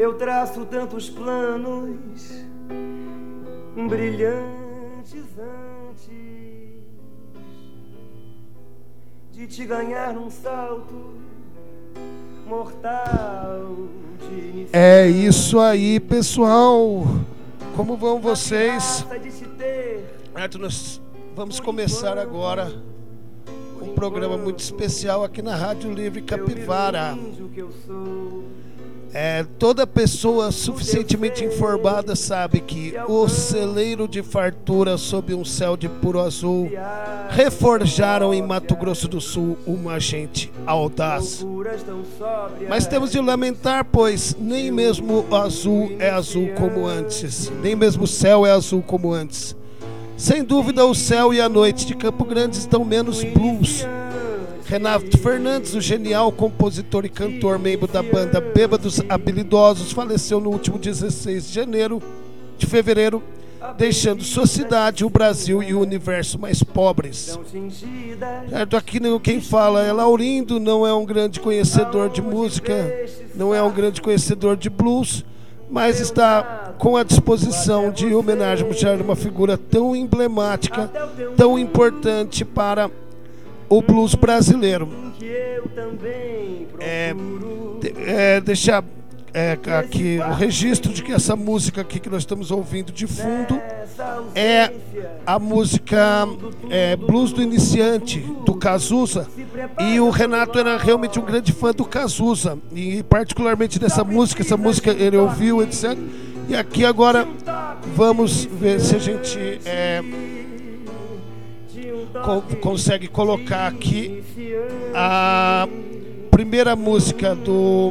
Eu traço tantos planos brilhantes antes de te ganhar num salto mortal de iniciação. É isso aí, pessoal. Como vão vocês? Nós vamos começar agora um programa muito especial aqui na Rádio Livre Capivara. Toda pessoa suficientemente informada sabe que o celeiro de fartura sob um céu de puro azul reforjaram em Mato Grosso do Sul uma gente audaz. Mas temos de lamentar, pois nem mesmo o azul é azul como antes, nem mesmo o céu é azul como antes. Sem dúvida, o céu e a noite de Campo Grande estão menos blues. Renato Fernandes, o genial compositor e cantor, membro da banda Bêbados Habilidosos, faleceu no último 16 de fevereiro, deixando sua cidade, o Brasil e o universo mais pobres. Certo? Aqui quem fala é Laurindo, não é um grande conhecedor de música, não é um grande conhecedor de blues, mas está com a disposição de homenagear uma figura tão emblemática, tão importante para o blues brasileiro. Deixar aqui o registro de que essa música aqui que nós estamos ouvindo de fundo é a música Blues do Iniciante, do Cazuza. E o Renato era realmente um grande fã do Cazuza, e particularmente dessa música. Essa música ele ouviu, etc. E aqui agora vamos ver se a gente consegue colocar aqui a primeira música do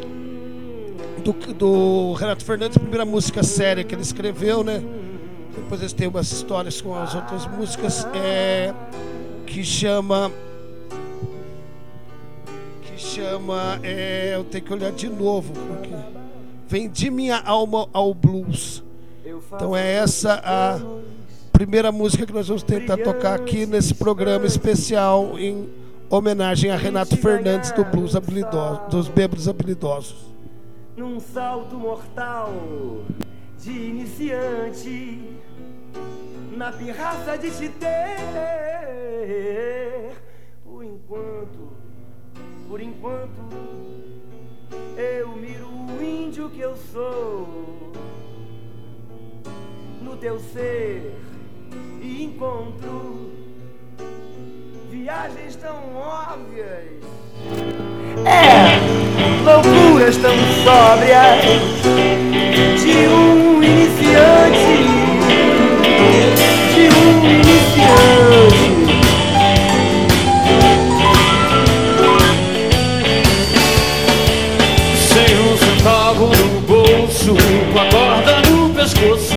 Renato Fernandes, a primeira música séria que ele escreveu, né? Depois eles têm umas histórias com as outras músicas, que chama eu tenho que olhar de novo, porque Vendi Minha Alma ao Blues. Então é essa a primeira música que nós vamos tentar tocar aqui nesse programa especial em homenagem a Renato Fernandes do Blues Habilidoso, dos Bêbados Habilidosos. Num salto mortal de iniciante, na pirraça de te ter, por enquanto, eu miro o índio que eu sou no teu ser e encontro viagens tão óbvias, loucuras tão sóbrias de um iniciante, sem um centavo no bolso, com a corda no pescoço.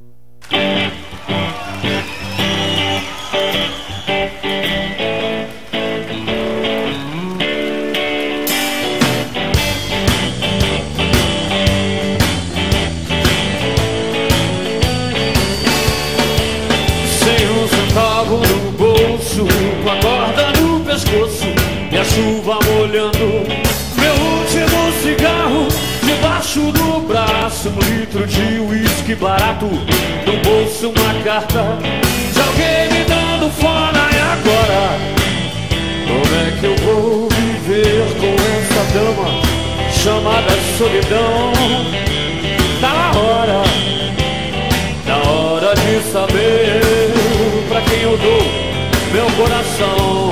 Com a corda no pescoço e a chuva molhando meu último cigarro, debaixo do braço 1 litro de uísque barato, no bolso uma carta de alguém me dando fora. E agora, como é que eu vou viver com essa dama chamada solidão? Tá na hora de saber pra quem eu dou meu coração.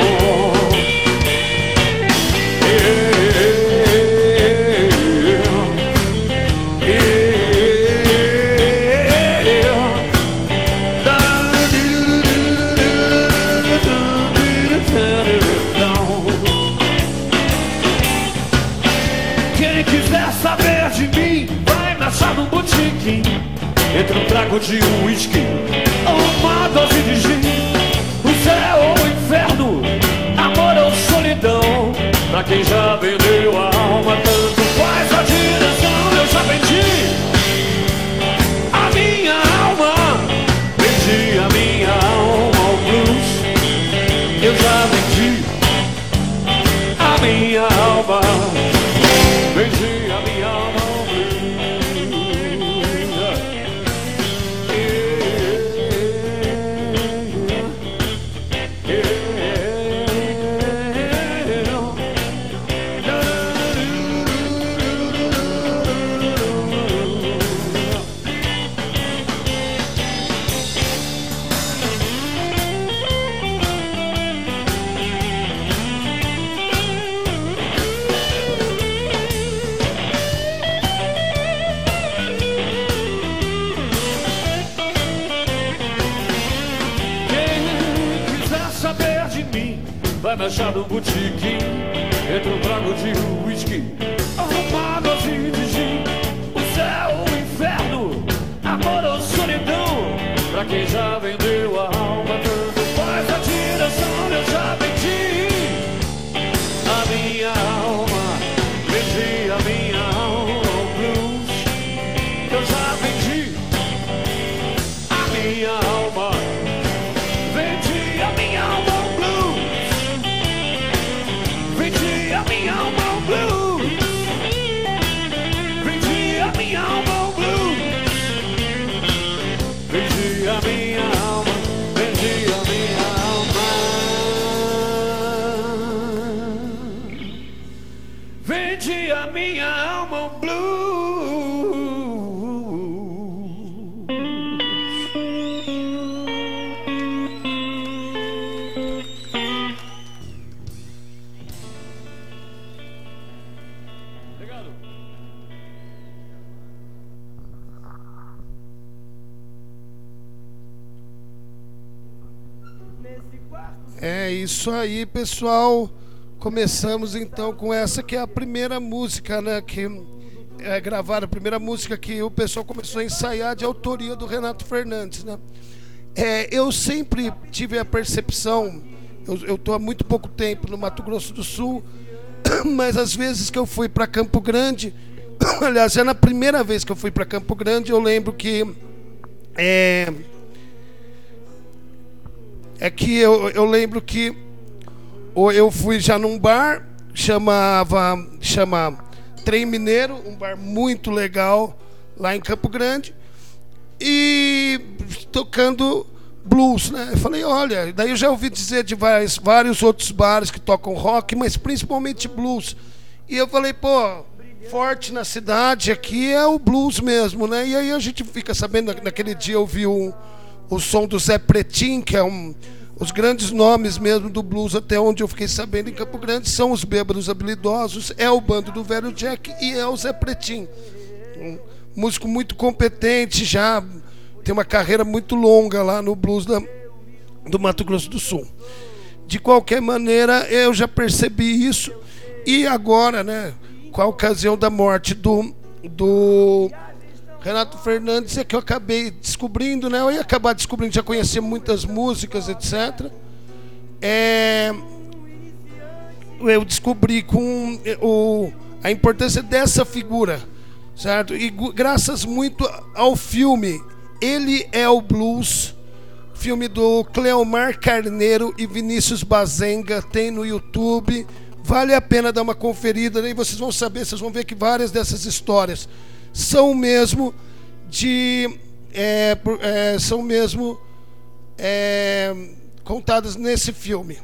Quem quiser saber de mim vai me achar num botequim, entre um trago de uísque ou uma dose de gin. O céu ou o inferno, amor ou solidão, pra quem já vendeu a alma, tanto faz a direção. Eu já vendi a minha alma, vendi a minha alma ao blues. Eu já vendi a minha alma, vendi a minha alma ao blues. vai me achar no botiquim entre um trago de whisky, uma dose de gin. O céu, o inferno, amor ou solidão, pra quem já vendeu a alma, tanto faz a direção. Eu já vendi a minha alma, vendi a minha alma ao blues. Eu já vendi a minha alma, vendi a minha alma ao blues. Vendi a minha alma ao blues. Vendi a minha alma ao blues. Vendi a minha alma, vendi a minha alma. Vendi a minha alma ao blues. Obrigado. Nesse quarto É isso aí, pessoal. Começamos então com essa que é a primeira música, né, que é gravada, a primeira música que o pessoal começou a ensaiar de autoria do Renato Fernandes, né? Eu sempre tive a percepção, eu tô há muito pouco tempo no Mato Grosso do Sul, mas às vezes que eu fui para Campo Grande, aliás, já na primeira vez que eu fui para Campo Grande, eu lembro que eu lembro que eu fui já num bar, chama Trem Mineiro, um bar muito legal lá em Campo Grande, e tocando blues, né? Eu falei, olha, daí eu já ouvi dizer de vários outros bares que tocam rock, mas principalmente blues. E eu falei, pô, forte na cidade aqui é o blues mesmo, né? E aí a gente fica sabendo, naquele dia eu vi o som do Zé Pretim, que é os grandes nomes mesmo do blues, até onde eu fiquei sabendo em Campo Grande, são os Bêbados Habilidosos, é o bando do Velho Jack e é o Zé Pretim. Um músico muito competente, já tem uma carreira muito longa lá no blues do Mato Grosso do Sul. De qualquer maneira, eu já percebi isso, e agora, né, com a ocasião da morte do Renato Fernandes, é que eu acabei descobrindo, né? Eu ia acabar descobrindo, já conhecia muitas músicas, etc. Eu descobri com a importância dessa figura, certo? E graças muito ao filme Ele é o Blues, filme do Cleomar Carneiro e Vinícius Bazenga, tem no YouTube. Vale a pena dar uma conferida, aí vocês vão saber, vocês vão ver que várias dessas histórias são mesmo contadas nesse filme.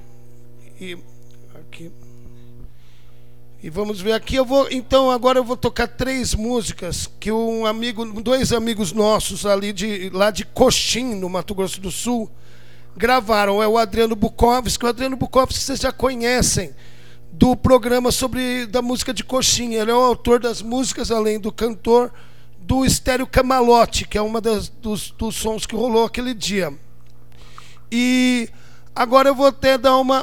E vamos ver aqui, então agora eu vou tocar 3 músicas que dois amigos nossos lá de Coxim, no Mato Grosso do Sul, gravaram. É o Adriano Bukovski. O Adriano Bukovski vocês já conhecem do programa da música de Coxim. Ele é o autor das músicas, além do cantor, do Estéreo Camalote, que é uma dos sons que rolou aquele dia. E agora eu vou até dar uma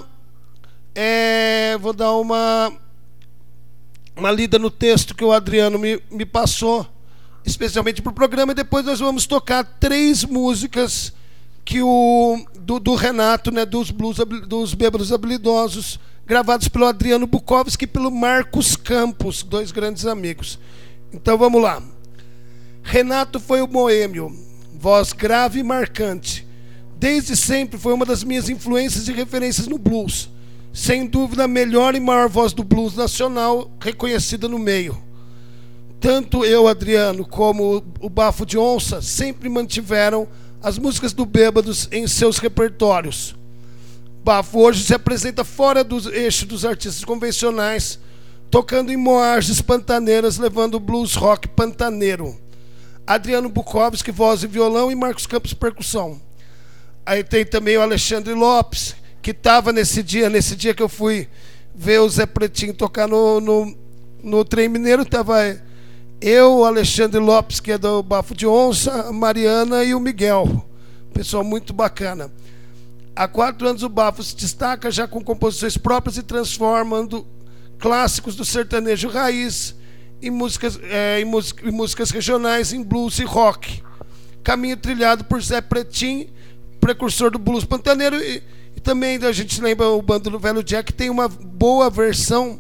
lida no texto que o Adriano me passou, especialmente para o programa, e depois nós vamos tocar 3 músicas que do Renato, né, dos Bêbados Habilidosos, gravados pelo Adriano Bukovski e pelo Marcos Campos, 2 grandes amigos. Então vamos lá. Renato foi o boêmio, voz grave e marcante. Desde sempre foi uma das minhas influências e referências no blues. Sem dúvida a melhor e maior voz do blues nacional, reconhecida no meio. Tanto eu, Adriano, como o Bafo de Onça sempre mantiveram as músicas do Bêbados em seus repertórios. Bafo hoje se apresenta fora do eixo dos artistas convencionais, tocando em moagens pantaneiras, levando o blues rock pantaneiro. Adriano Bukovski, voz e violão, e Marcos Campos, percussão. Aí tem também o Alexandre Lopes, que estava nesse dia que eu fui ver o Zé Pretinho tocar no Trem Mineiro, estava eu, o Alexandre Lopes, que é do Bafo de Onça, a Mariana e o Miguel. Pessoal muito bacana. Há 4 anos o Bafo se destaca já com composições próprias e transformando clássicos do sertanejo raiz em músicas regionais, em blues e rock. Caminho trilhado por Zé Pretim, precursor do blues pantaneiro, e também a gente lembra o Bando do Velho Jack, tem uma boa versão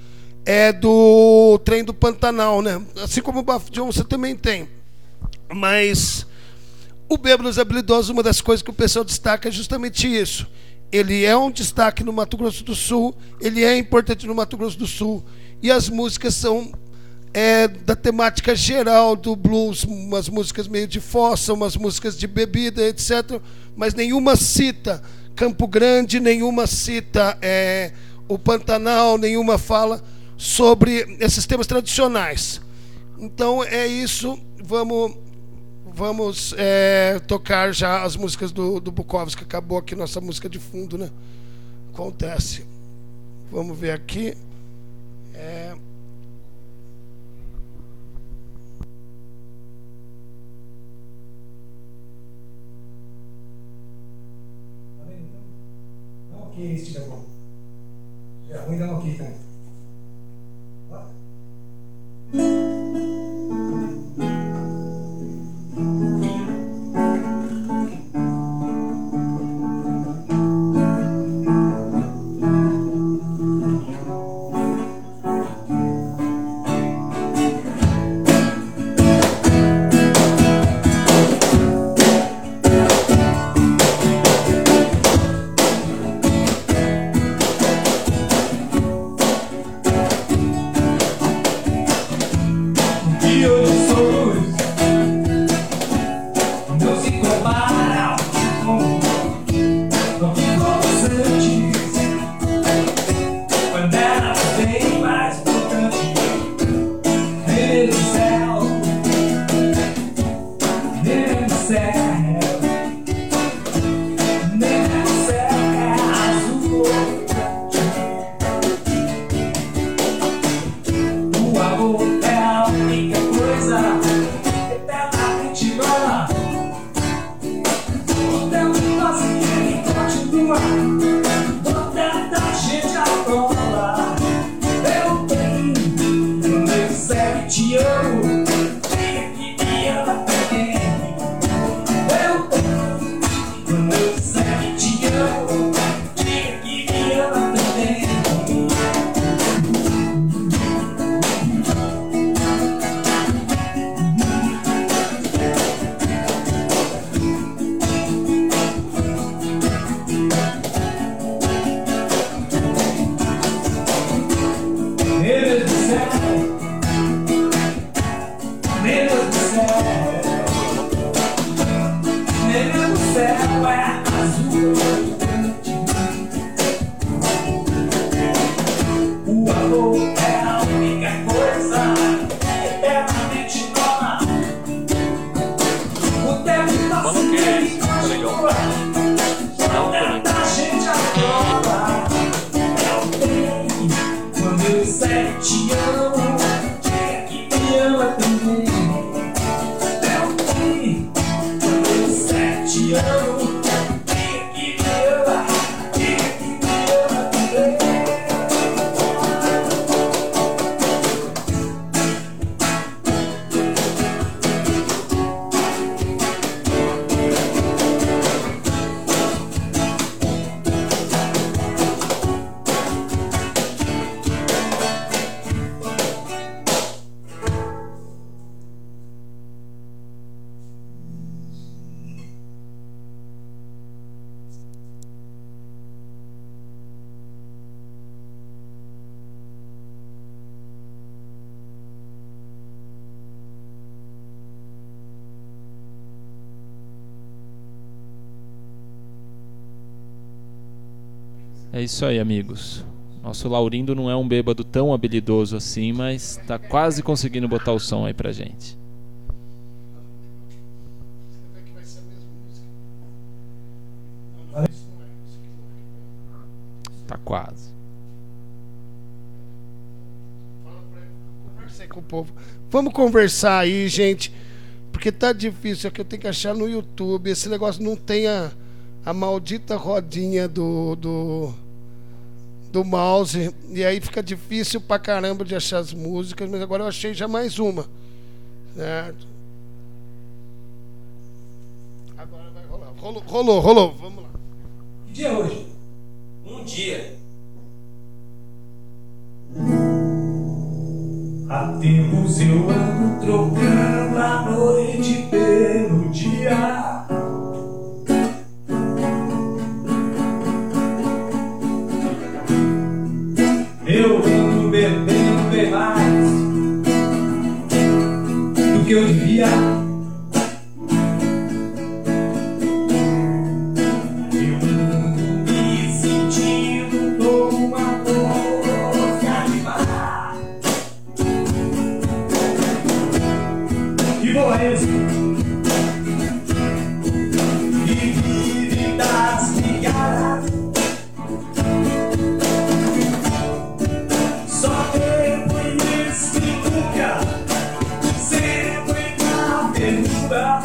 do Trem do Pantanal, né? Assim como o Bafo Johnson também tem. Mas o Bêbados Habilidosos, uma das coisas que o pessoal destaca é justamente isso. Ele é um destaque no Mato Grosso do Sul, ele é importante no Mato Grosso do Sul, e as músicas são da temática geral do blues, umas músicas meio de fossa, umas músicas de bebida, etc. Mas nenhuma cita Campo Grande, nenhuma cita o Pantanal, nenhuma fala sobre esses temas tradicionais. Então é isso, vamos tocar já as músicas do Bukowski. Acabou aqui nossa música de fundo, né? Acontece. Vamos ver aqui. Dá um ok se estiver bom. Se é ruim, dá um ok também. É isso aí, amigos. Nosso Laurindo não é um bêbado tão habilidoso assim, mas tá quase conseguindo botar o som aí pra gente. Tá quase. Conversei com o povo. Vamos conversar aí, gente, porque tá difícil. É que eu tenho que achar no YouTube. Esse negócio não tem a maldita rodinha do mouse, e aí fica difícil pra caramba de achar as músicas, mas agora eu achei já mais uma, certo? Agora vai rolar. Rolou, vamos lá. Que dia é hoje? Um dia. Há tempos eu ando trocando a noite pelo dia. Eu ando bebendo bem mais do que eu devia. Eu ando me sentindo como uma mosca de mar. E vou a esse e vive das ligadas. Só tempo e esquinha, sempre na pergunta.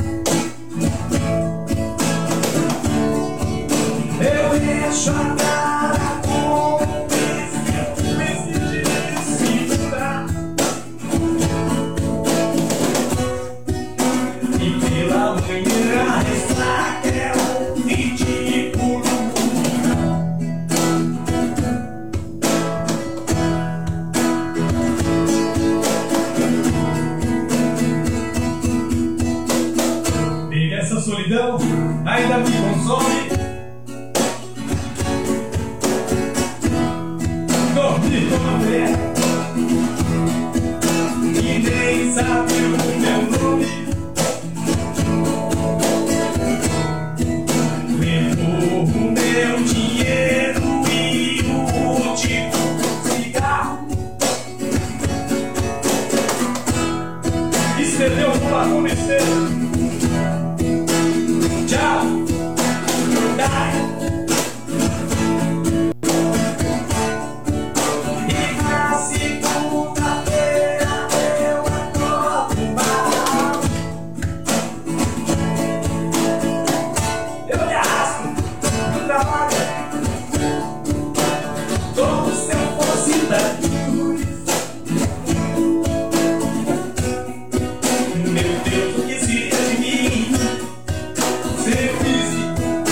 Eu encho a cara com esse de segunda. E pela manhã ressaca é um ridículo. Pega essa solidão, ainda me consome. Dormi com uma mulher e nem sabe o meu nome. Levou o meu dinheiro e o último cigarro. Escreveu um barulho no espelho. Tchau, dai. E na segunda-feira eu acordo mal. Eu me arrasto no trabalho como se eu fosse da luz. Meu Deus, o que seria de mim? Ser feliz.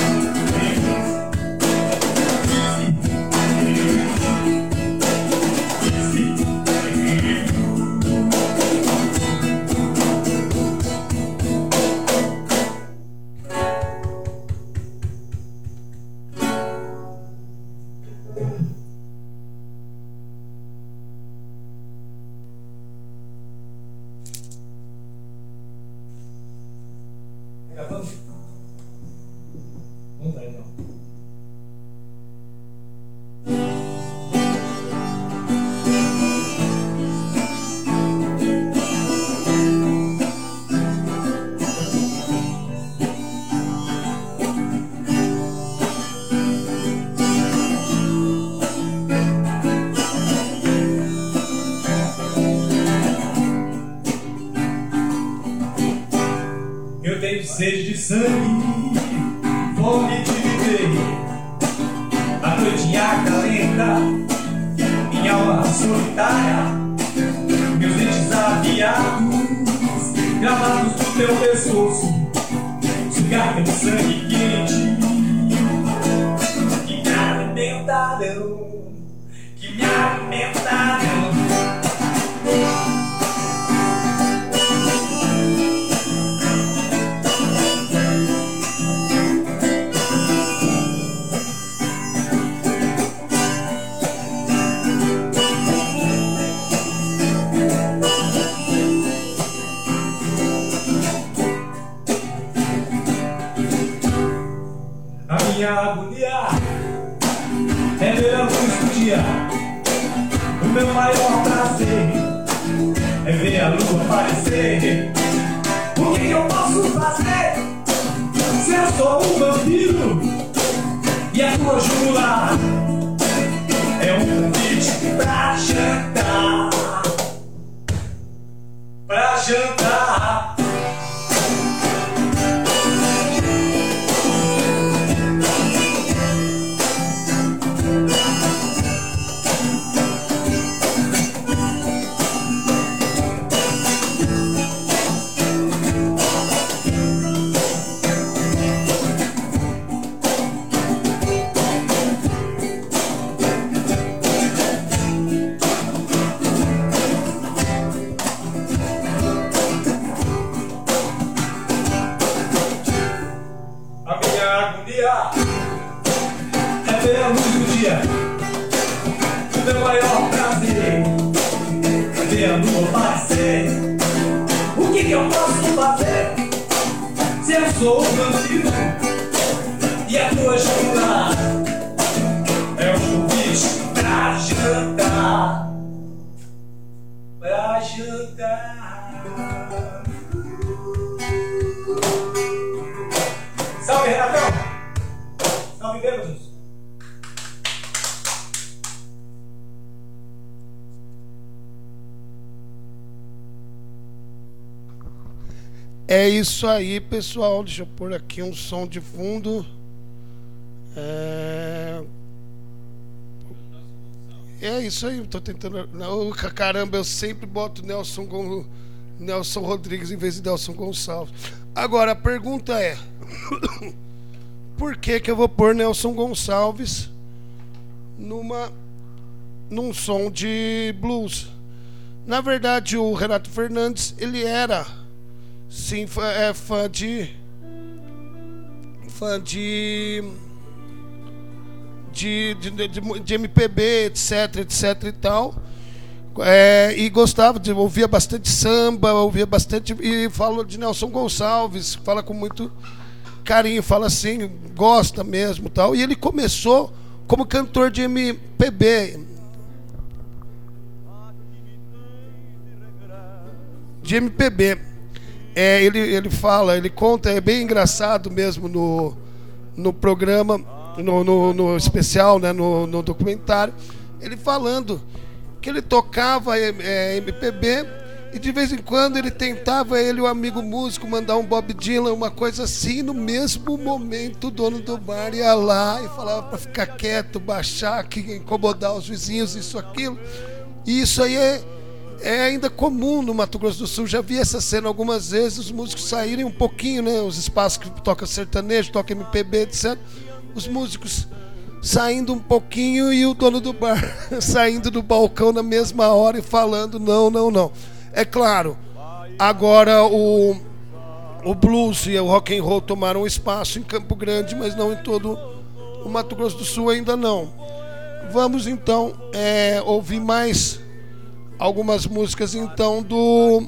Gravando? Vamos lá então. Eu tenho sede de sangue, fome de viver. A noite acalenta minha alma solitária. Meus dentes afiados, gravados no teu pescoço. Cigarro de sangue quente que me alimentaram, que me alimentaram. A minha agonia é ver a luz do dia. O meu maior prazer é ver a lua aparecer. O que eu posso fazer se eu sou um vampiro e a tua jula é um convite pra jantar? Pra jantar. sonhar com um dia. É ver a luz do dia. O meu maior prazer é ver a lua aparecer. O que eu posso fazer se eu sou o vampiro e a tua janta é um bicho pra jantar? Pra jantar. Salve, Renatão! Salve, bêbados! É isso aí, pessoal. Deixa eu pôr aqui um som de fundo. É isso aí, tô tentando. Não, caramba, eu sempre boto Nelson Rodrigues em vez de Nelson Gonçalves. Agora a pergunta é: por que eu vou pôr Nelson Gonçalves num som de blues? Na verdade, o Renato Fernandes, ele era sim fã de MPB, etc e tal, e gostava de ouvia bastante samba, ouvia bastante, e fala de Nelson Gonçalves, fala com muito carinho, fala assim, gosta mesmo, tal. E ele começou como cantor de MPB, ele fala, ele conta, é bem engraçado mesmo no programa, no especial, né, no documentário, ele falando que ele tocava MPB e de vez em quando ele tentava, ele e o amigo músico, mandar um Bob Dylan, uma coisa assim. No mesmo momento o dono do bar ia lá e falava para ficar quieto, baixar, que incomodar os vizinhos, isso, aquilo. E isso aí é ainda comum no Mato Grosso do Sul. Já vi essa cena algumas vezes, os músicos saírem um pouquinho, né, os espaços que tocam sertanejo, tocam MPB, etc. Os músicos saindo um pouquinho e o dono do bar saindo do balcão na mesma hora e falando não. É claro, agora o blues e o rock and roll tomaram espaço em Campo Grande, mas não em todo o Mato Grosso do Sul ainda não. Vamos então ouvir mais algumas músicas então do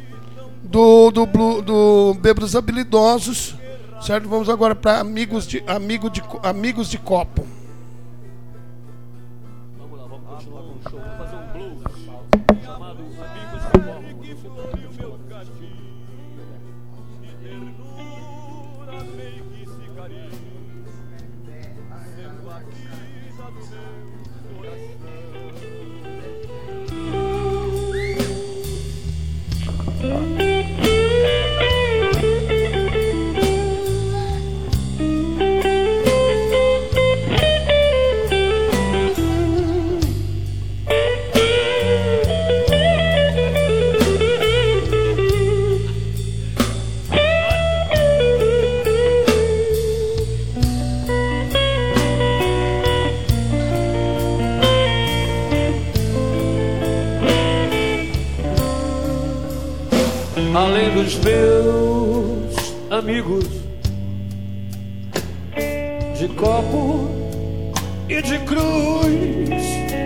Bêbados Habilidosos, certo? Vamos agora para Amigos de Copo. Vamos lá, vamos continuar com o show. Vamos fazer um blues chamado Amigos de Copo. Além dos meus amigos de copo e de cruz,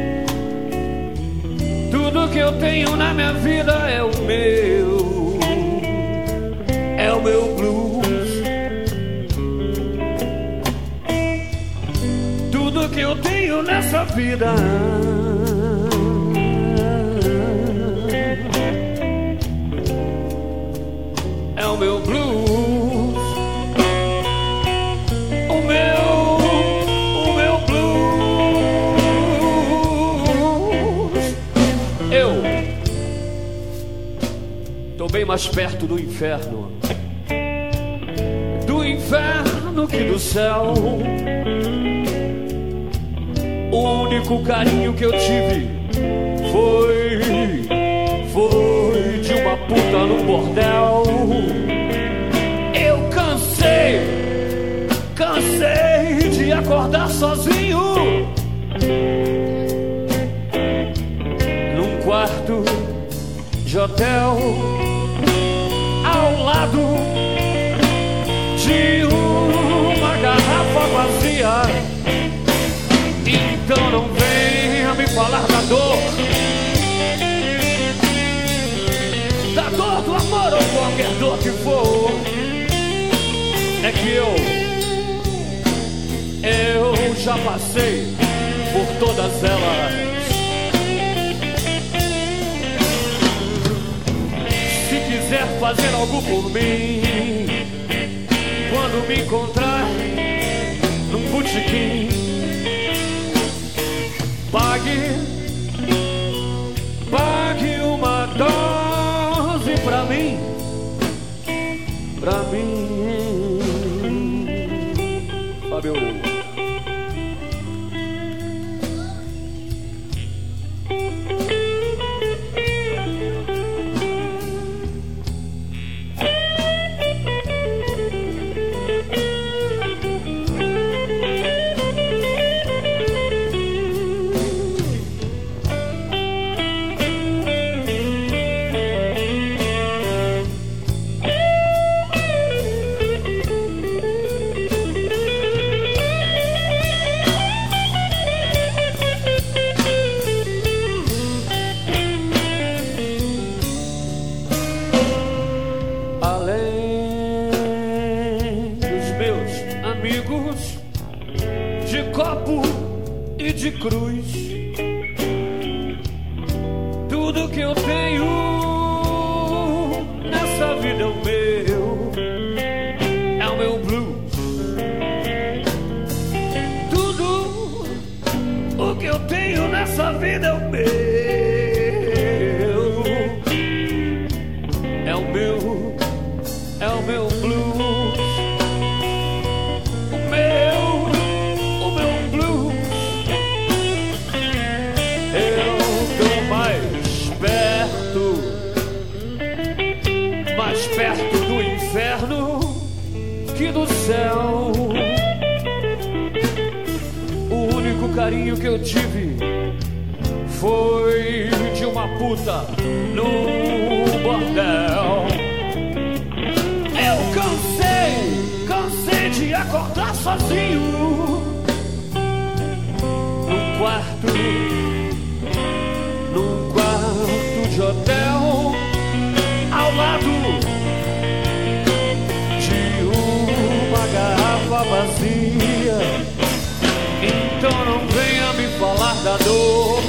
tudo que eu tenho na minha vida é o meu blues. Tudo que eu tenho nessa vida é o meu blues, o meu blues. Eu tô bem mais perto do inferno que do céu. O único carinho que eu tive foi de uma puta num bordel. Eu cansei de acordar sozinho num quarto de hotel ao lado de uma garrafa vazia. Então não venha me falar da dor do amor ou qualquer dor que for. É que eu já passei por todas elas. Se quiser fazer algo por mim, quando me encontrar num botequim, pague uma dose pra mim, Fábio. De cruz, tudo que eu tenho nessa vida é o meu blues. Tudo o que eu tenho nessa vida é o meu blues. Perto do inferno que do céu. O único carinho que eu tive foi de uma puta no bordel. Eu cansei de acordar sozinho num quarto de hotel, ao lado garrafa vazia. Então não venha me falar da dor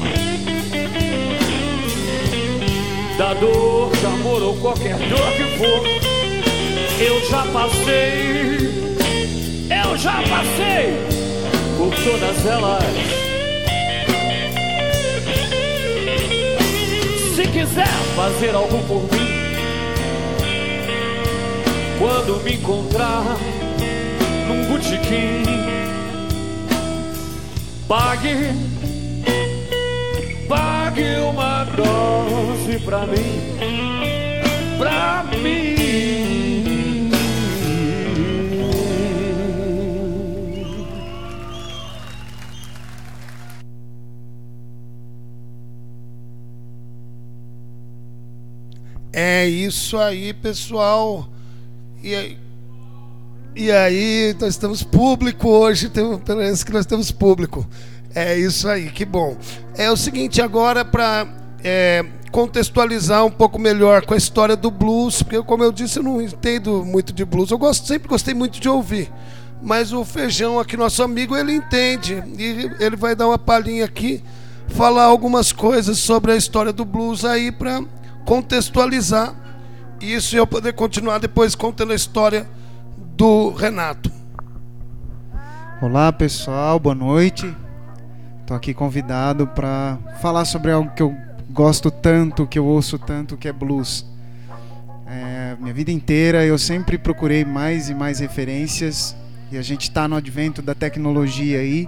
de amor ou qualquer dor que for. Eu já passei por todas elas. Se quiser fazer algo por mim, quando me encontrar num botequim, pague uma dose pra mim. É isso aí, pessoal. E aí, nós estamos público hoje, parece que nós temos público. É isso aí, que bom. É o seguinte, agora para contextualizar um pouco melhor com a história do blues, porque como eu disse, eu não entendo muito de blues. Sempre gostei muito de ouvir, mas o Feijão aqui, nosso amigo, ele entende. E ele vai dar uma palhinha aqui, falar algumas coisas sobre a história do blues aí para contextualizar isso e eu poder continuar depois contando a história do Renato. Olá pessoal, boa noite. Estou aqui convidado para falar sobre algo que eu gosto tanto, que eu ouço tanto, que é blues. Minha vida inteira eu sempre procurei mais e mais referências, e a gente está no advento da tecnologia aí.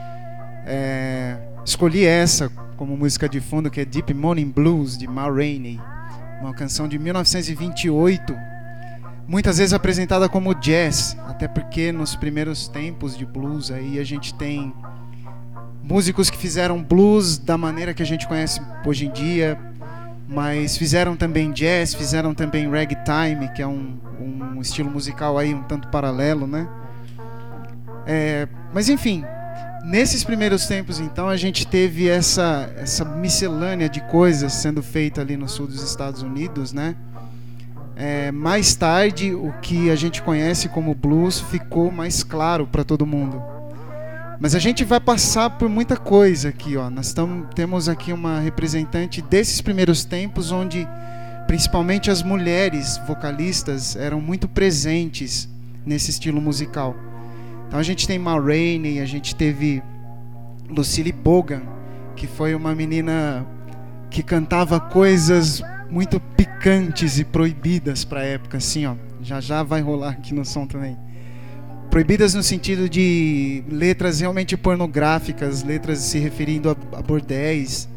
Escolhi essa como música de fundo, que é Deep Morning Blues, de Ma Rainey, uma canção de 1928, muitas vezes apresentada como jazz, até porque nos primeiros tempos de blues aí a gente tem músicos que fizeram blues da maneira que a gente conhece hoje em dia, mas fizeram também jazz, fizeram também ragtime, que é um estilo musical aí um tanto paralelo, né? Mas enfim, nesses primeiros tempos, então, a gente teve essa miscelânea de coisas sendo feita ali no sul dos Estados Unidos, né? Mais tarde, o que a gente conhece como blues ficou mais claro para todo mundo. Mas a gente vai passar por muita coisa aqui, ó. Nós temos aqui uma representante desses primeiros tempos, onde principalmente as mulheres vocalistas eram muito presentes nesse estilo musical. Então a gente tem Ma Rainey, a gente teve Lucille Bogan, que foi uma menina que cantava coisas muito picantes e proibidas para a época, assim, ó. Já vai rolar aqui no som também. Proibidas no sentido de letras realmente pornográficas, letras se referindo a bordéis.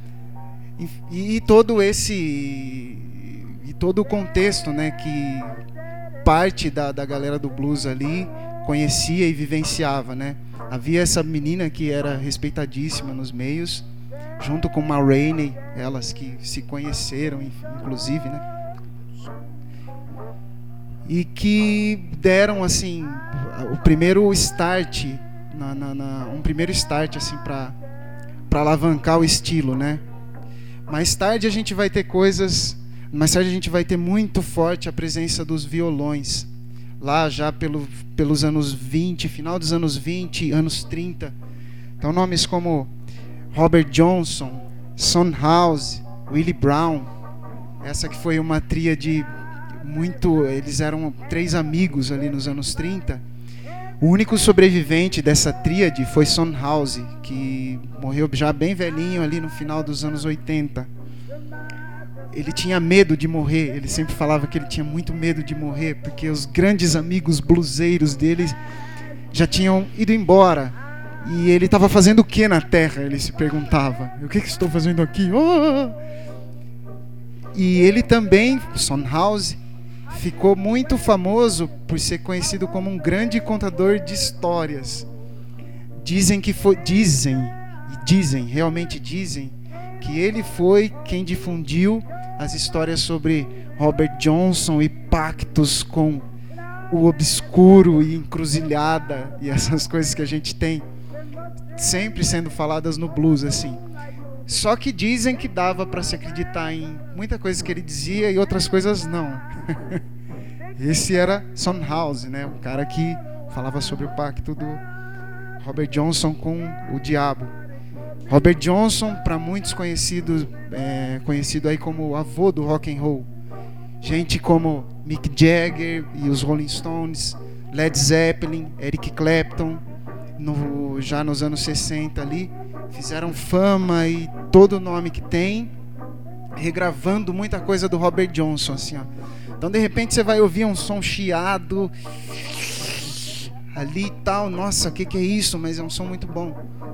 E todo o contexto, né, que parte da galera do blues ali conhecia e vivenciava, né? Havia essa menina que era respeitadíssima nos meios, junto com Ma Rainey, elas que se conheceram, inclusive, né? E que deram assim o primeiro start, um primeiro start assim para alavancar o estilo, né? Mais tarde a gente vai ter muito forte a presença dos violões. Lá já pelos anos 20, final dos anos 20, anos 30. Então nomes como Robert Johnson, Son House, Willie Brown. Essa que foi uma tríade eles eram 3 amigos ali nos anos 30. O único sobrevivente dessa tríade foi Son House, que morreu já bem velhinho ali no final dos anos 80. Ele tinha medo de morrer, ele sempre falava que ele tinha muito medo de morrer, porque os grandes amigos bluseiros dele já tinham ido embora. E ele estava fazendo o que na Terra? Ele se perguntava. O que estou fazendo aqui? Oh! E ele também, Son House, ficou muito famoso por ser conhecido como um grande contador de histórias. Realmente dizem, que ele foi quem difundiu as histórias sobre Robert Johnson e pactos com o obscuro e encruzilhada e essas coisas que a gente tem sempre sendo faladas no blues, assim. Só que dizem que dava para se acreditar em muita coisa que ele dizia e outras coisas não. Esse era Son House, né? O cara que falava sobre o pacto do Robert Johnson com o diabo. Robert Johnson, para muitos conhecido aí como o avô do rock and roll. Gente como Mick Jagger e os Rolling Stones, Led Zeppelin, Eric Clapton, já nos anos 60 ali, fizeram fama e todo o nome que tem, regravando muita coisa do Robert Johnson, assim, ó. Então de repente você vai ouvir um som chiado ali e tal, nossa, o que é isso? Mas é um som muito bom.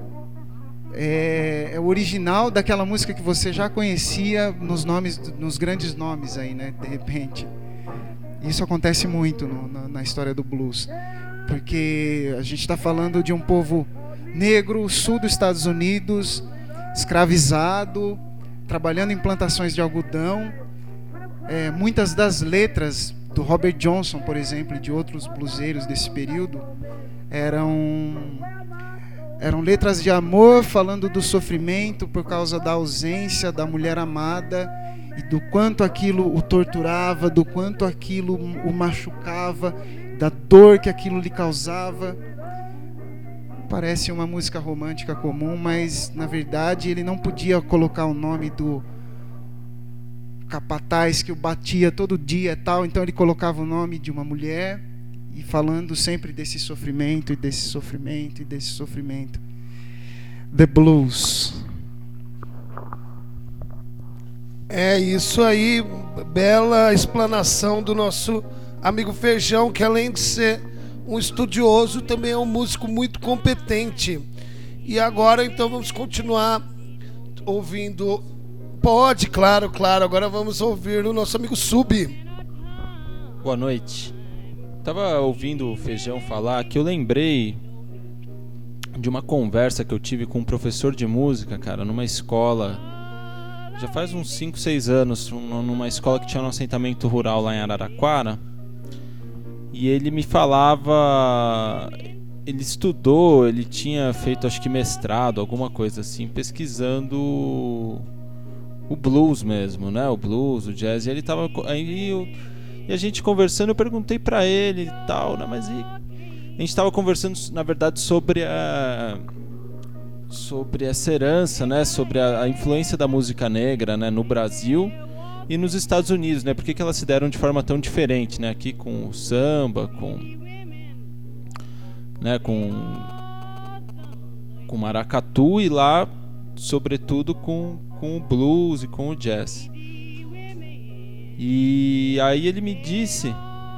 É o original daquela música que você já conhecia nos grandes nomes aí, né? De repente. Isso acontece muito na história do blues, porque a gente está falando de um povo negro, sul dos Estados Unidos, escravizado, trabalhando em plantações de algodão. Muitas das letras do Robert Johnson, por exemplo, e de outros bluseiros desse período, eram letras de amor, falando do sofrimento por causa da ausência da mulher amada e do quanto aquilo o torturava, do quanto aquilo o machucava, da dor que aquilo lhe causava. Parece uma música romântica comum, mas na verdade ele não podia colocar o nome do capataz que o batia todo dia e tal, então ele colocava o nome de uma mulher e falando sempre desse sofrimento e desse sofrimento e desse sofrimento. The Blues. É isso aí, bela explanação do nosso amigo Feijão, que além de ser um estudioso, também é um músico muito competente. E agora então vamos continuar ouvindo. Pode, claro, agora vamos ouvir o nosso amigo Sub. Boa noite. Tava ouvindo o Feijão falar que eu lembrei de uma conversa que eu tive com um professor de música, cara, numa escola. Já faz uns 5, 6 anos, numa escola que tinha um assentamento rural lá em Araraquara. E ele me falava ele estudou, ele tinha feito, acho que mestrado, alguma coisa assim, pesquisando o blues mesmo, né? O blues, o jazz. E ele tava e a gente conversando, eu perguntei pra ele e tal, né? Mas a gente tava conversando, na verdade, sobre essa herança, né? Sobre a influência da música negra, né? No Brasil e nos Estados Unidos, né? Por que elas se deram de forma tão diferente, né? Aqui com o samba, com maracatu, e lá, sobretudo, com o blues e com o jazz. E aí ele me disse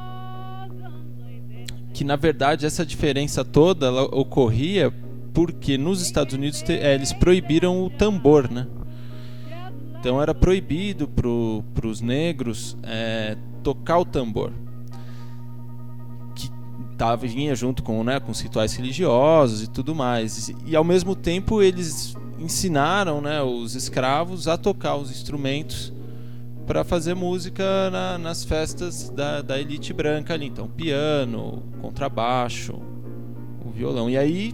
que, na verdade, essa diferença toda ela ocorria porque nos Estados Unidos eles proibiram o tambor, né? Então era proibido para os negros tocar o tambor, que vinha junto com os rituais religiosos e tudo mais. E ao mesmo tempo eles ensinaram, né, os escravos a tocar os instrumentos para fazer música nas festas da elite branca ali. Então, piano, contrabaixo, o violão. E aí,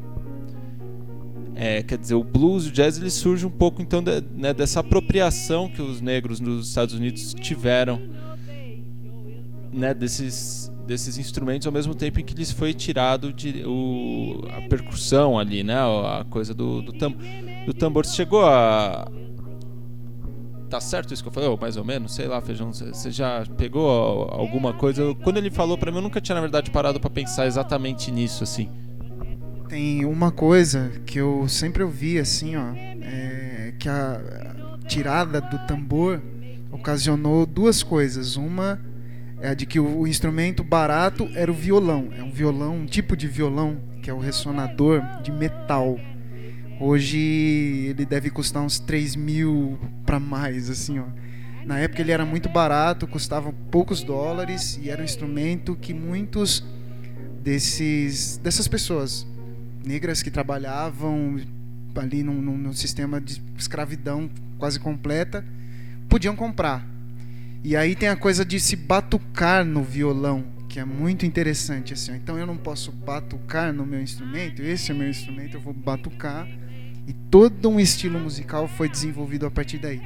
quer dizer, o blues e o jazz, ele surge um pouco então dessa apropriação que os negros nos Estados Unidos tiveram, né, desses instrumentos, ao mesmo tempo em que lhes foi tirado a percussão ali, né, a coisa do tambor. Você chegou a... Tá certo isso que eu falei? Mais ou menos? Sei lá, Feijão, você já pegou alguma coisa? Quando ele falou pra mim, eu nunca tinha, na verdade, parado pra pensar exatamente nisso, assim. Tem uma coisa que eu sempre ouvi, assim, ó, que a tirada do tambor ocasionou duas coisas. Uma é a de que o instrumento barato era o violão. É um violão, um tipo de violão, que é o ressonador de metal. Hoje ele deve custar uns 3 mil para mais, assim, ó. Na época ele era muito barato, custava poucos dólares, e era um instrumento que muitos dessas pessoas negras que trabalhavam ali num sistema de escravidão quase completa podiam comprar. E aí tem a coisa de se batucar no violão, que é muito interessante, assim. Então eu não posso batucar no meu instrumento, esse é meu instrumento, eu vou batucar. E todo um estilo musical foi desenvolvido a partir daí.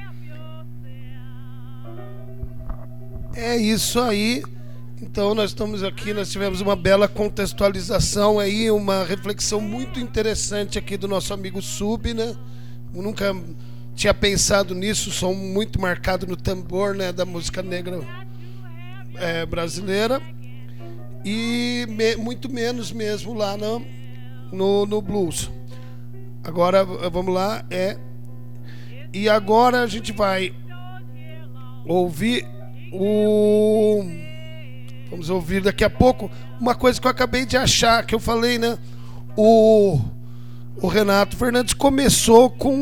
É isso aí. Então nós estamos aqui, nós tivemos uma bela contextualização aí, uma reflexão muito interessante aqui do nosso amigo Sub, né? Eu nunca tinha pensado nisso, sou muito marcado no tambor, né, da música negra brasileira, e muito menos mesmo lá no blues. Agora vamos lá, e agora a gente vai ouvir vamos ouvir daqui a pouco uma coisa que eu acabei de achar, que eu falei, né? O Renato Fernandes começou com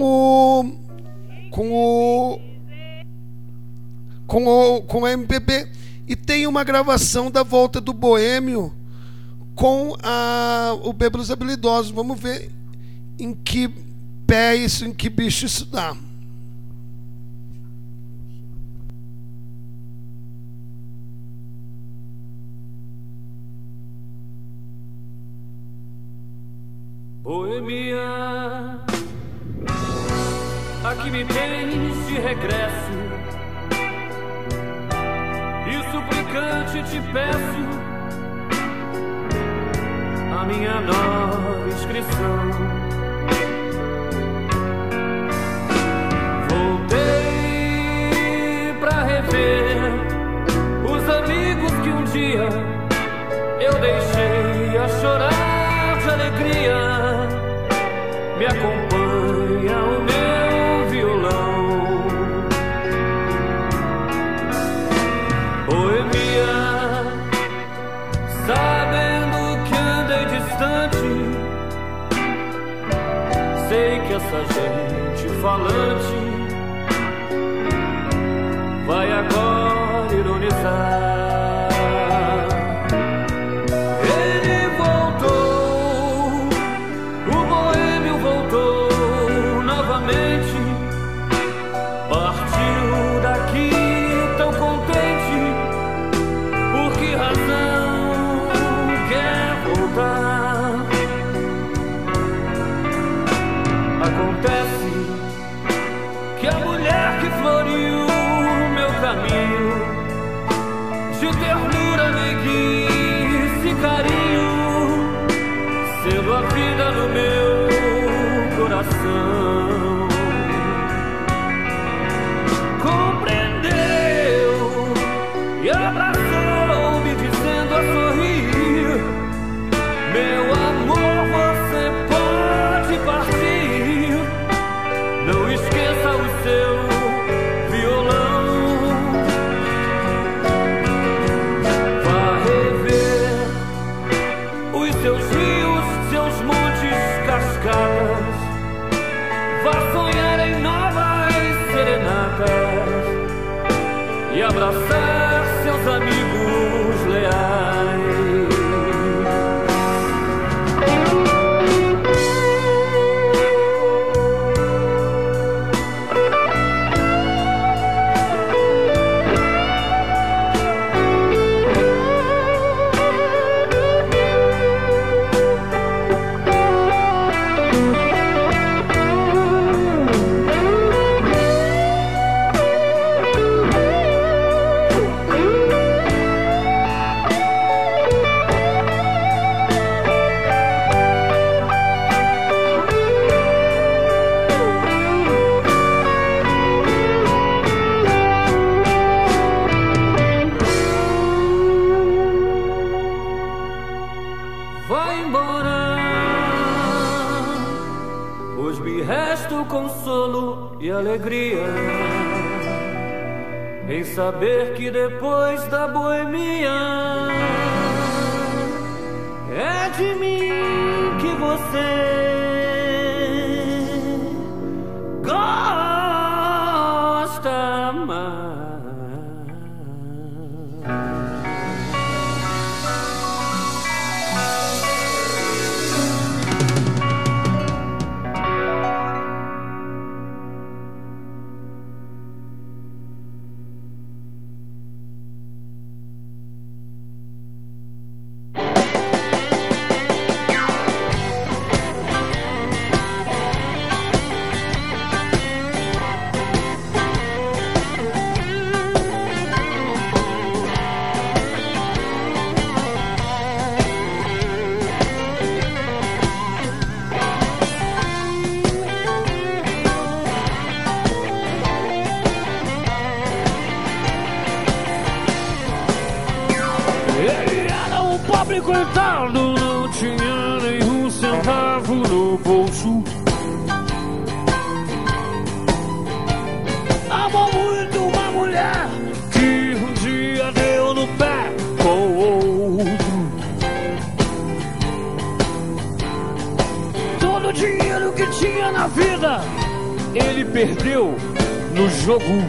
o MPB, e tem uma gravação da volta do Boêmio com o Bêbados Habilidosos. Vamos ver em que pé isso, em que bicho isso dá. Boemia, aqui me tens de regresso, e suplicante te peço a minha nova inscrição. Voltei pra rever os amigos que um dia eu deixei a chorar de alegria. Me acompanha o meu violão. Boemia, sabendo que andei distante, sei que essa gente falante vai agora ironizar. Por que razão quer voltar? ternura, meiguice e carinho, sendo a vida no meu coração. Compreendeu e abraçou-me, dizendo a sorrir: meu amor, você pode partir, não esqueça o seu violão. Vá rever os seus rios, seus montes, cascadas. Vá sonhar em novas serenatas e abraçar seus amigos leais. Vai embora, pois me resta o consolo e alegria em saber que depois da boemia é de mim que você gosta mais. Ele era um pobre coitado, não tinha nenhum centavo no bolso. Amou muito uma mulher que um dia deu no pé com outro. Todo o dinheiro que tinha na vida ele perdeu no jogo.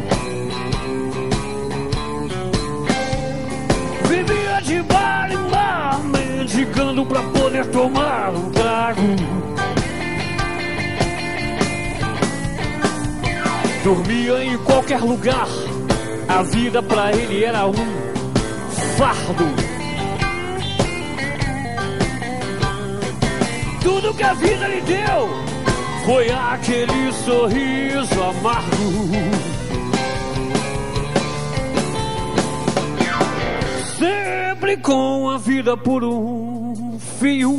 Vivia de bar em bar, mendigando pra poder tomar um trago. Dormia em qualquer lugar, a vida pra ele era um fardo. Tudo que a vida lhe deu foi aquele sorriso amargo. Sempre com a vida por um fio,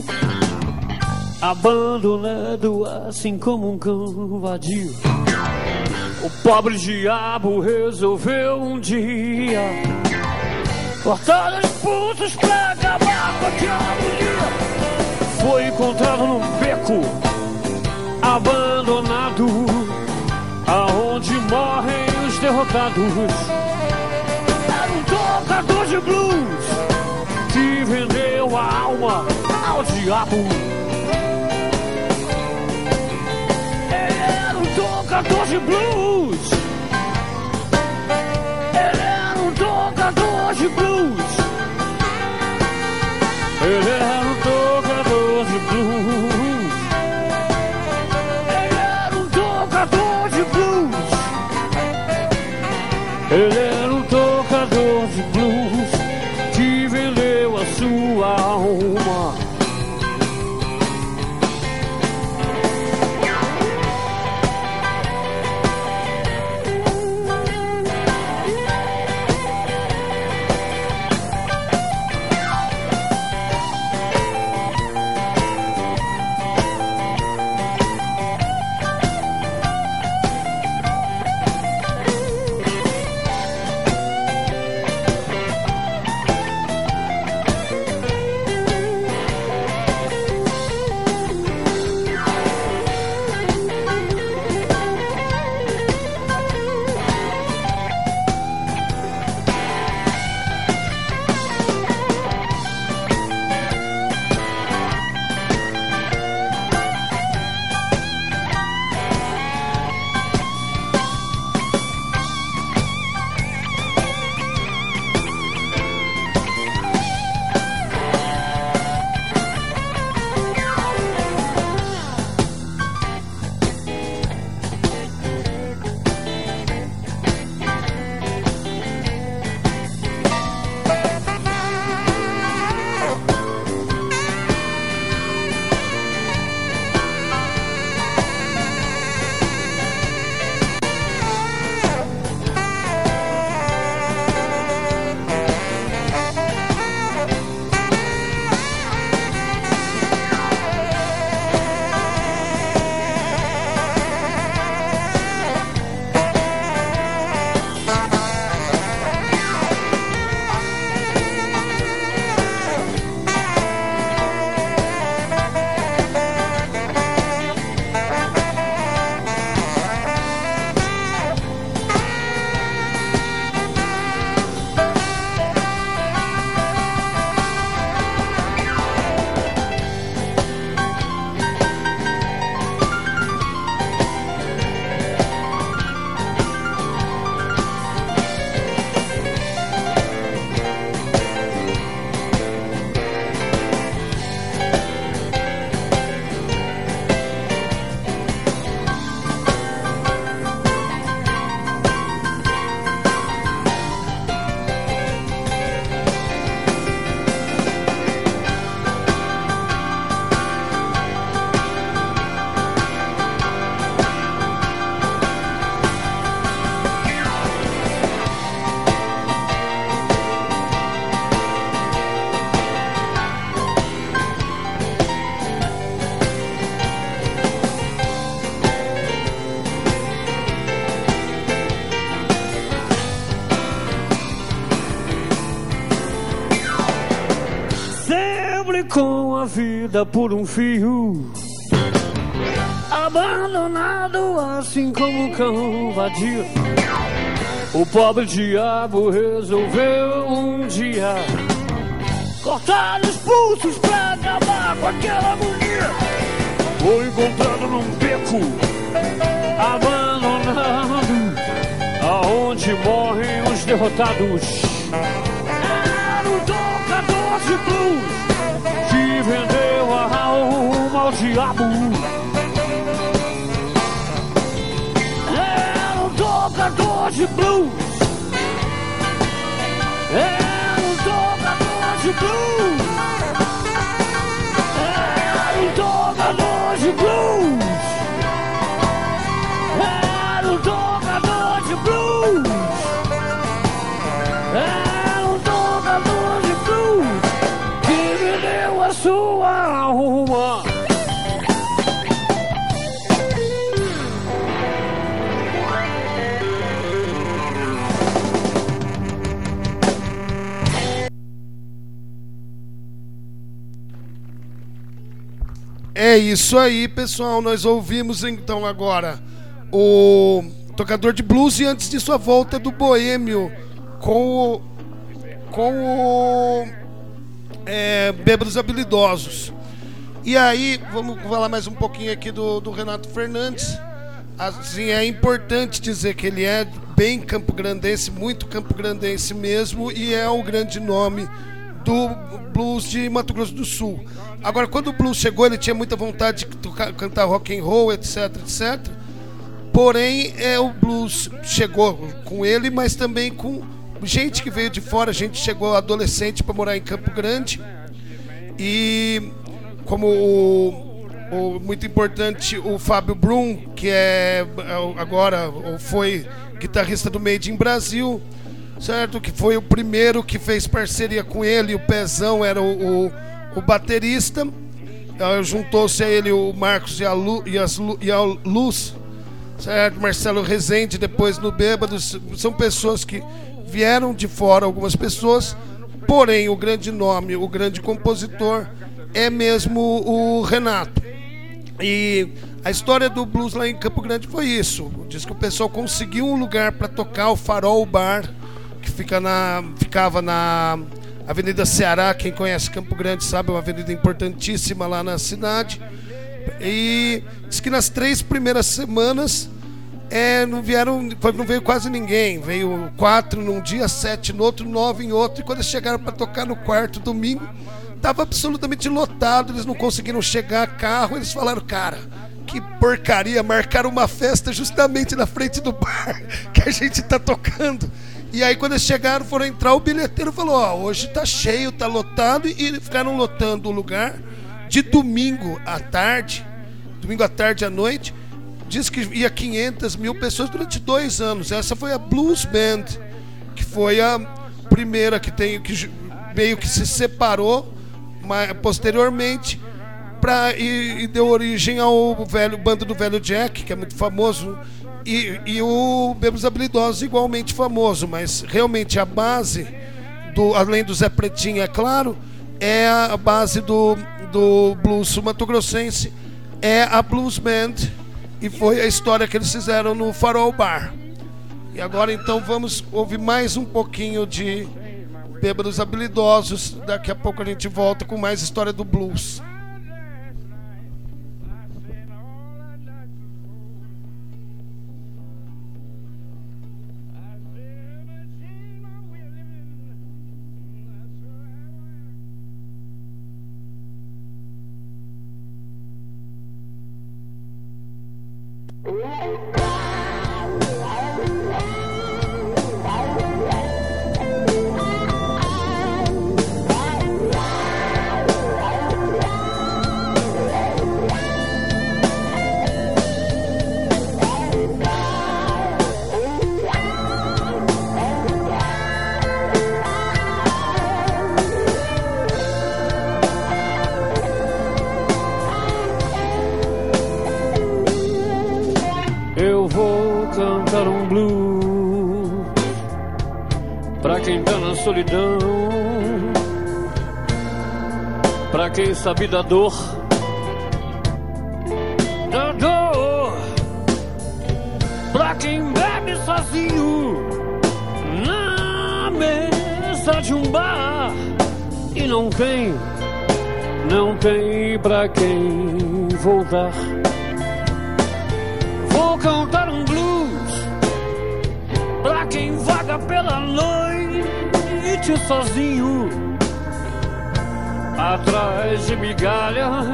abandonado assim como um cão vadio. O pobre diabo resolveu um dia cortar os pulsos pra acabar com aquela agonia. Foi encontrado num beco abandonado, aonde morrem os derrotados. Era um tocador de blues que vendeu a alma ao diabo. Ele era um tocador de blues. Ele era um tocador de blues. Ele era um tocador de blues. Ele era um tocador de blues. Ele era um tocador de blues que vendeu a sua alma. pobre com a vida por um fio, abandonado assim como um cão vadio. O pobre diabo resolveu um dia cortar os pulsos pra acabar com aquela agonia. Foi encontrado num beco abandonado, aonde morrem os derrotados. Era um tocador de blues que vendeu a alma ao diabo. Era um tocador de blues. Era um tocador de blues. Era um tocador de blues. Era um tocador de blues. Era um tocador de blues que me deu a sua alma. É isso aí, pessoal. Nós ouvimos então agora o tocador de blues e antes disso a volta do Boêmio com o Bêbados Habilidosos. E aí, vamos falar mais um pouquinho aqui do Renato Fernandes. Assim, é importante dizer que ele é bem campograndense, muito campograndense mesmo, e é o grande nome do blues de Mato Grosso do Sul. Agora, quando o blues chegou, ele tinha muita vontade de cantar rock and roll, etc, etc. Porém, o blues chegou com ele, mas também com gente que veio de fora. A gente chegou adolescente para morar em Campo Grande. E como muito importante, o Fábio Brum, que agora foi guitarrista do Made in Brasil, certo? Que foi o primeiro que fez parceria com ele. O Pezão era o baterista. Juntou-se a ele o Marcos e a Luz, certo? Marcelo Rezende depois no Bêbados. São pessoas que vieram de fora, algumas pessoas, porém o grande nome, o grande compositor é mesmo o Renato. E a história do blues lá em Campo Grande foi isso. Diz que o pessoal conseguiu um lugar para tocar, o Farol Bar, que ficava na Avenida Ceará. Quem conhece Campo Grande sabe, é uma avenida importantíssima lá na cidade. E diz que nas 3 primeiras semanas não veio quase ninguém. Veio 4 num dia, 7 no outro, 9 em outro. E quando eles chegaram para tocar no quarto domingo, estava absolutamente lotado. Eles não conseguiram chegar a carro. Eles falaram, cara, que porcaria, marcaram uma festa justamente na frente do bar que a gente tá tocando. E aí quando eles chegaram, foram entrar, o bilheteiro falou, hoje tá cheio, tá lotado. E ficaram lotando o lugar de domingo à tarde à noite. Diz que ia 500 mil pessoas durante 2 anos. Essa foi a Blues Band, que foi a primeira que meio que se separou posteriormente e deu origem ao bando do Velho Jack, que é muito famoso. E o Bêbados Habilidosos igualmente famoso, mas realmente a base, além do Zé Pretinho, é claro, é a base do blues mato-grossense, é a Blues Band, e foi a história que eles fizeram no Farol Bar. E agora então vamos ouvir mais um pouquinho de Bêbados Habilidosos. Daqui a pouco a gente volta com mais história do blues. Eu vou cantar um blues pra quem tá na solidão, pra quem sabe da dor, pra quem bebe sozinho na mesa de um bar e não tem pra quem voltar. Vou cantar um blues pra quem vaga pela noite sozinho, atrás de migalhas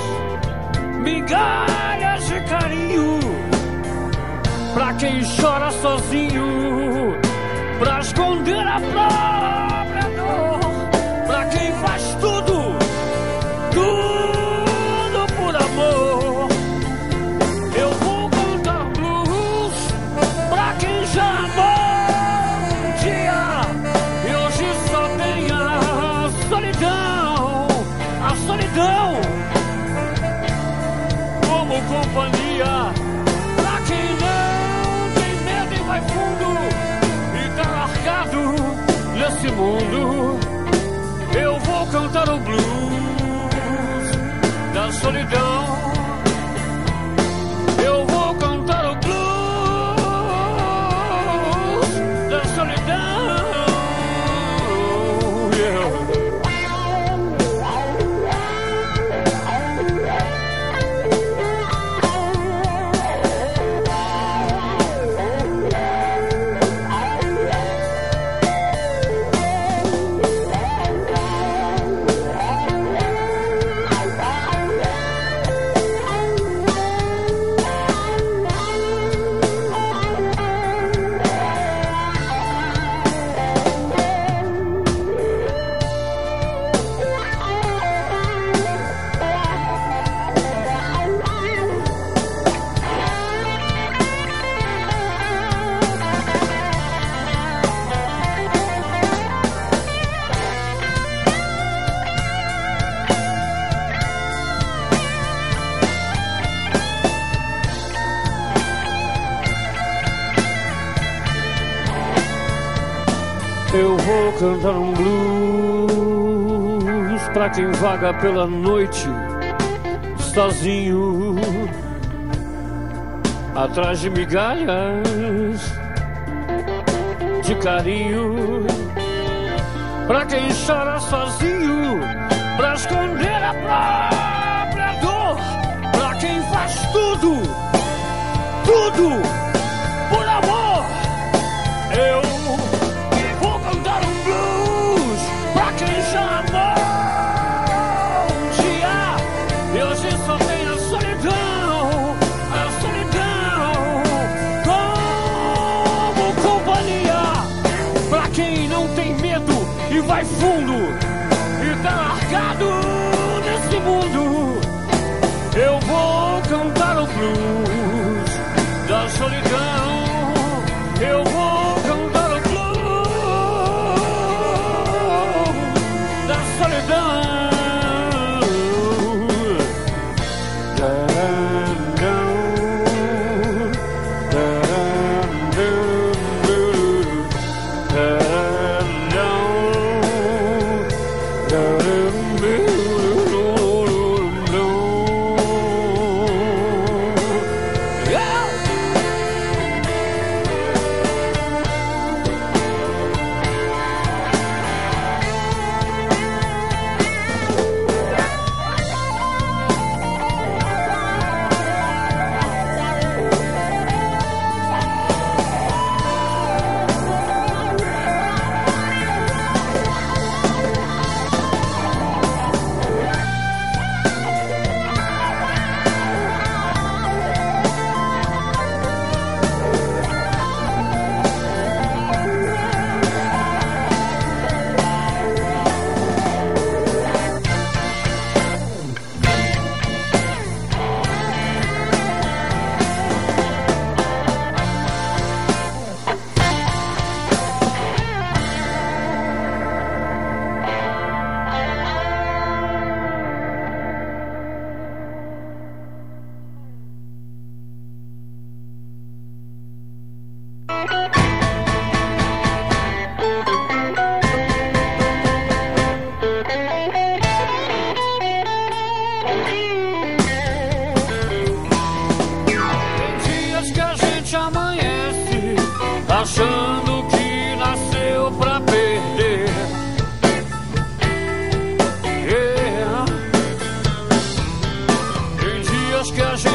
de carinho. Pra quem chora sozinho, pra esconder a própria dor. Pra quem faz tudo por amor. Eu vou cantar blues pra quem já amou um dia e hoje só tem a solidão como companhia. Pra quem não tem medo e vai fundo e tá largado nesse mundo, eu vou cantar o blues da solidão. Eu vou cantar o blues da solidão. Yeah. Eu vou cantar um blues pra quem vaga pela noite sozinho, atrás de migalhas de carinho. Pra quem chora sozinho, pra esconder a própria dor. Pra quem faz tudo por amor. Eu vou cantar um blues pra quem já amou um dia e hoje só tem a solidão como companhia. Pra quem não tem medo e vai fundo e tá largado nesse mundo, eu vou cantar o blues da solidão. Eu vou cantar o da solidão.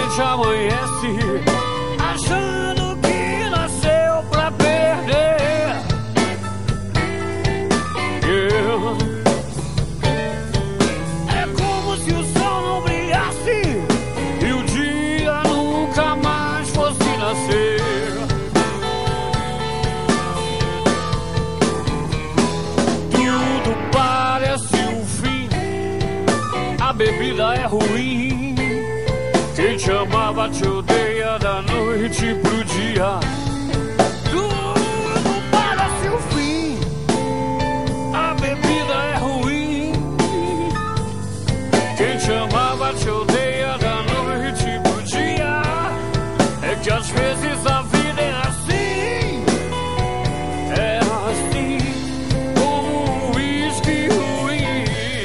noite amanhece achando que nasceu pra perder. É como se o sol não brilhasse e o dia nunca mais fosse nascer. Tudo parece o fim, a bebida é ruim. Quem te amava te odeia da noite pro dia. Tudo parece o fim, a bebida é ruim. Quem te amava te odeia da noite pro dia. É que às vezes a vida é assim, é assim como um uísque ruim.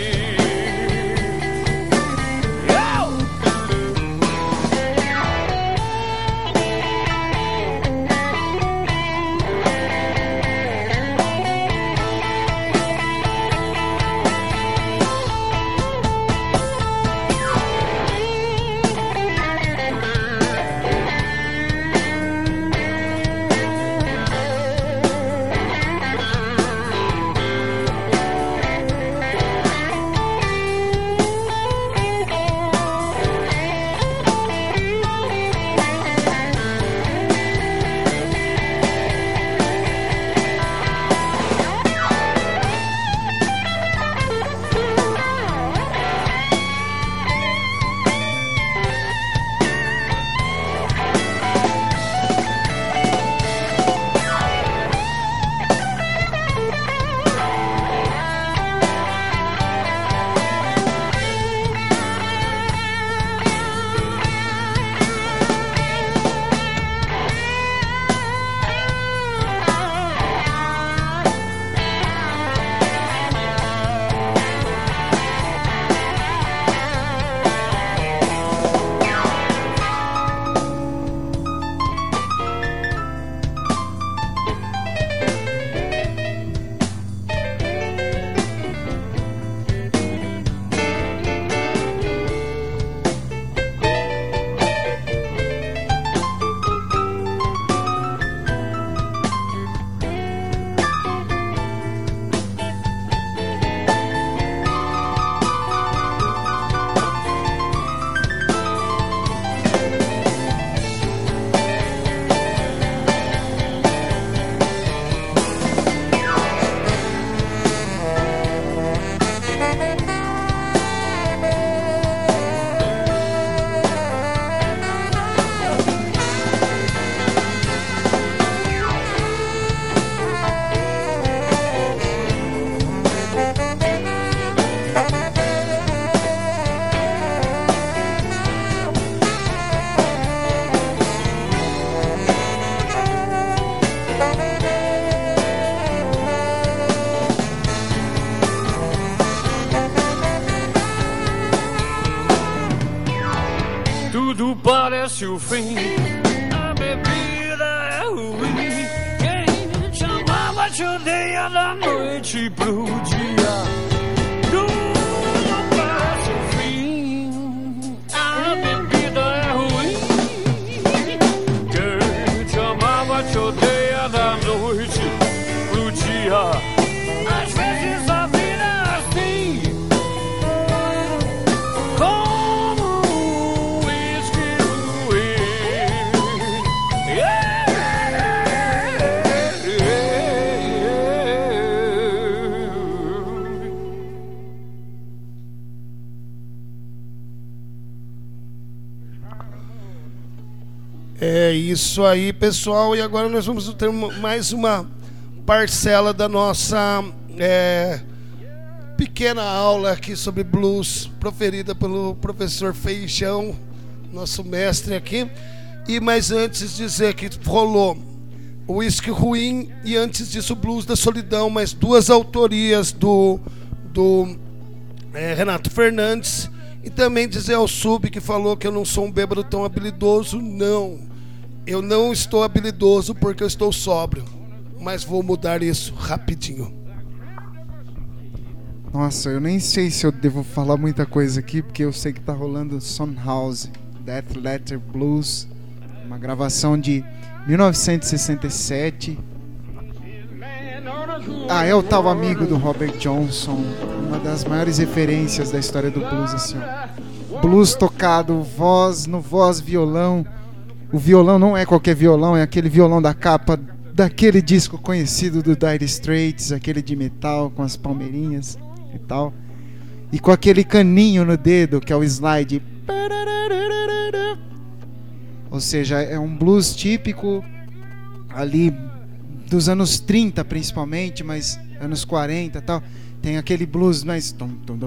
Tudo parece o fim, a bebida é ruim. Quem te amava te odeia da noite pro dia. Tudo parece o fim, a bebida é ruim. Quem te amava te odeia da noite pro dia. Às vezes a vida é assim, É isso aí, pessoal. E agora nós vamos ter mais uma parcela da nossa pequena aula aqui sobre blues, proferida pelo professor Feijão, nosso mestre aqui. E mas antes dizer que rolou o Whisky Ruim e antes disso o Blues da Solidão, mas duas autorias do Renato Fernandes. E também dizer ao Sub que falou que eu não sou um bêbado tão habilidoso. Não, eu não estou habilidoso porque eu estou sóbrio, mas vou mudar isso rapidinho. Nossa, eu nem sei se eu devo falar muita coisa aqui, porque eu sei que tá rolando Son House Death Letter Blues, uma gravação de 1967. É o tal amigo do Robert Johnson, uma das maiores referências da história do blues, assim, ó. Blues tocado, voz no voz, violão. O violão não é qualquer violão, é aquele violão da capa daquele disco conhecido do Dire Straits, aquele de metal com as palmeirinhas e tal. E com aquele caninho no dedo, que é o slide. Ou seja, é um blues típico ali dos anos 30 principalmente, mas anos 40 e tal. Tem aquele blues mais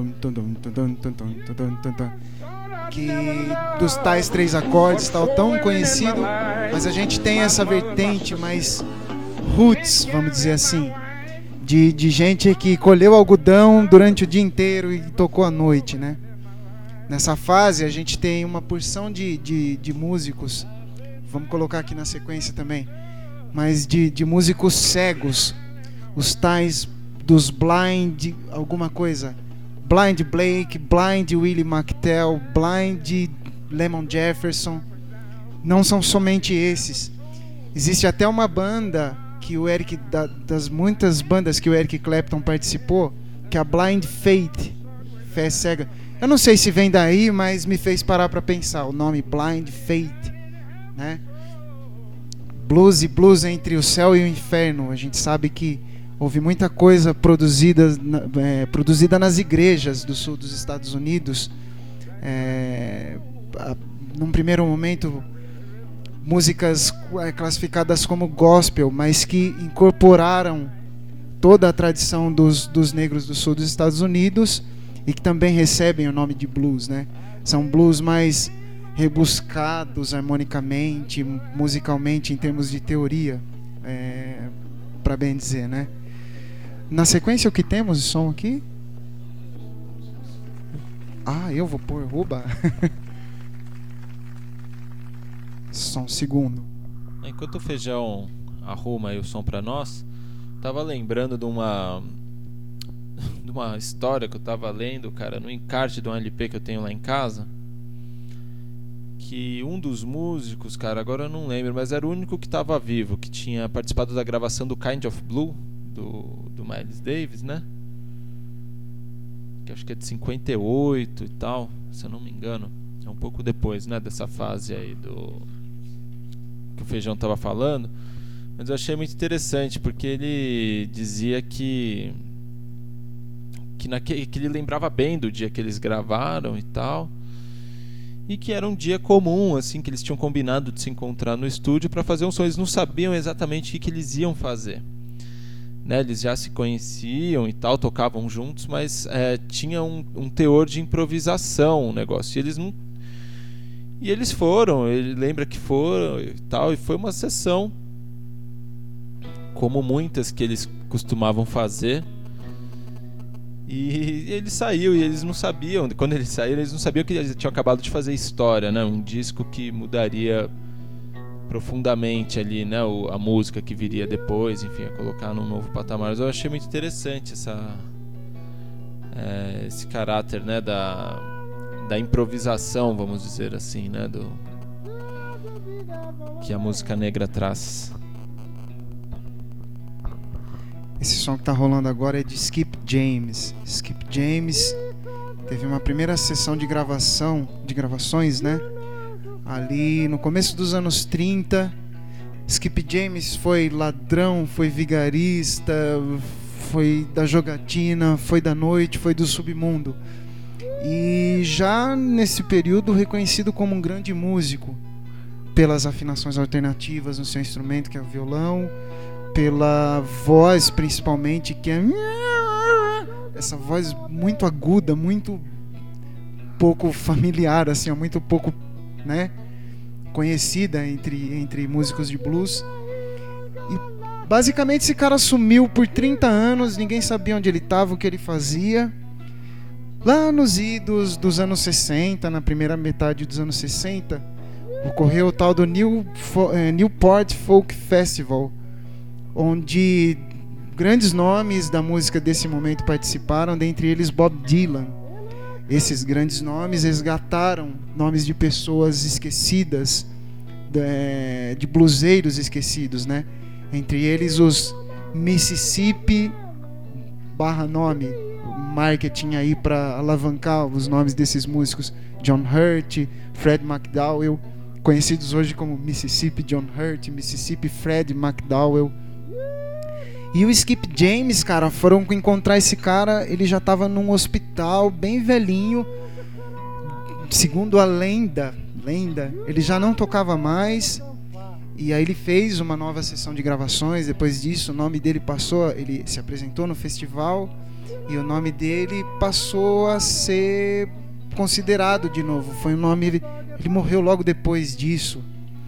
que dos tais 3 acordes tal, tão conhecido, mas a gente tem essa vertente mais roots, vamos dizer assim, de gente que colheu algodão durante o dia inteiro e tocou à noite, né? Nessa fase a gente tem uma porção de músicos, vamos colocar aqui na sequência também, mas de músicos cegos, os tais dos Blind alguma coisa, Blind Blake, Blind Willie McTell, Blind Lemon Jefferson. Não são somente esses. Existe até uma banda que o Eric, das muitas bandas que o Eric Clapton participou, que é a Blind Faith, fé cega. Eu não sei se vem daí, mas me fez parar para pensar o nome Blind Faith, né? Blues e blues entre o céu e o inferno. A gente sabe que houve muita coisa produzida nas igrejas do sul dos Estados Unidos. Num primeiro momento, músicas classificadas como gospel, mas que incorporaram toda a tradição dos negros do sul dos Estados Unidos e que também recebem o nome de blues, né? São blues mais rebuscados harmonicamente, musicalmente, em termos de teoria, para bem dizer, né? Na sequência, o que temos de som aqui? Eu vou pôr Ruba. Só um segundo. Enquanto o Feijão arruma aí o som pra nós, tava lembrando de uma história que eu tava lendo, cara, no encarte de um LP que eu tenho lá em casa, que um dos músicos, cara, agora eu não lembro, mas era o único que tava vivo, que tinha participado da gravação do Kind of Blue do Miles Davis, né? Que acho que é de 58 e tal, se eu não me engano. É um pouco depois, né, dessa fase aí que o Feijão tava falando. Mas eu achei muito interessante, porque ele dizia que ele lembrava bem do dia que eles gravaram e tal, e que era um dia comum, assim, que eles tinham combinado de se encontrar no estúdio para fazer um som. Eles não sabiam exatamente o que eles iam fazer, né? Eles já se conheciam e tal, tocavam juntos, mas tinha um teor de improvisação o negócio. E eles foram, ele lembra que foram e tal, e foi uma sessão como muitas que eles costumavam fazer. E ele saiu e eles não sabiam, quando eles saíram, eles não sabiam que eles tinham acabado de fazer história, né? Um disco que mudaria profundamente ali, né? A música que viria depois, enfim, a colocar num novo patamar. Mas eu achei muito interessante esse caráter, né? Da improvisação, vamos dizer assim, né? Que a música negra traz. Esse som que tá rolando agora é de Skip James. Skip James teve uma primeira sessão de gravações, né? Ali no começo dos anos 30. Skip James foi ladrão, foi vigarista, foi da jogatina, foi da noite, foi do submundo. E já nesse período reconhecido como um grande músico pelas afinações alternativas no seu instrumento, que é o violão, pela voz principalmente, que é essa voz muito aguda, muito pouco familiar, assim, muito pouco, né, conhecida entre músicos de blues. E basicamente esse cara sumiu por 30 anos, ninguém sabia onde ele estava, o que ele fazia. Lá nos idos dos anos 60, na primeira metade dos anos 60, ocorreu o tal do Newport Folk Festival, onde grandes nomes da música desse momento participaram, dentre eles Bob Dylan. Esses grandes nomes resgataram nomes de pessoas esquecidas, de bluseiros esquecidos, né? Entre eles os Mississippi /nome, marketing aí para alavancar os nomes desses músicos: John Hurt, Fred McDowell, conhecidos hoje como Mississippi John Hurt, Mississippi Fred McDowell. E o Skip James, cara, foram encontrar esse cara, ele já estava num hospital bem velhinho. Segundo a lenda, ele já não tocava mais. E aí ele fez uma nova sessão de gravações. Depois disso, o nome dele passou, ele se apresentou no festival e o nome dele passou a ser considerado de novo. Foi um nome, ele morreu logo depois disso.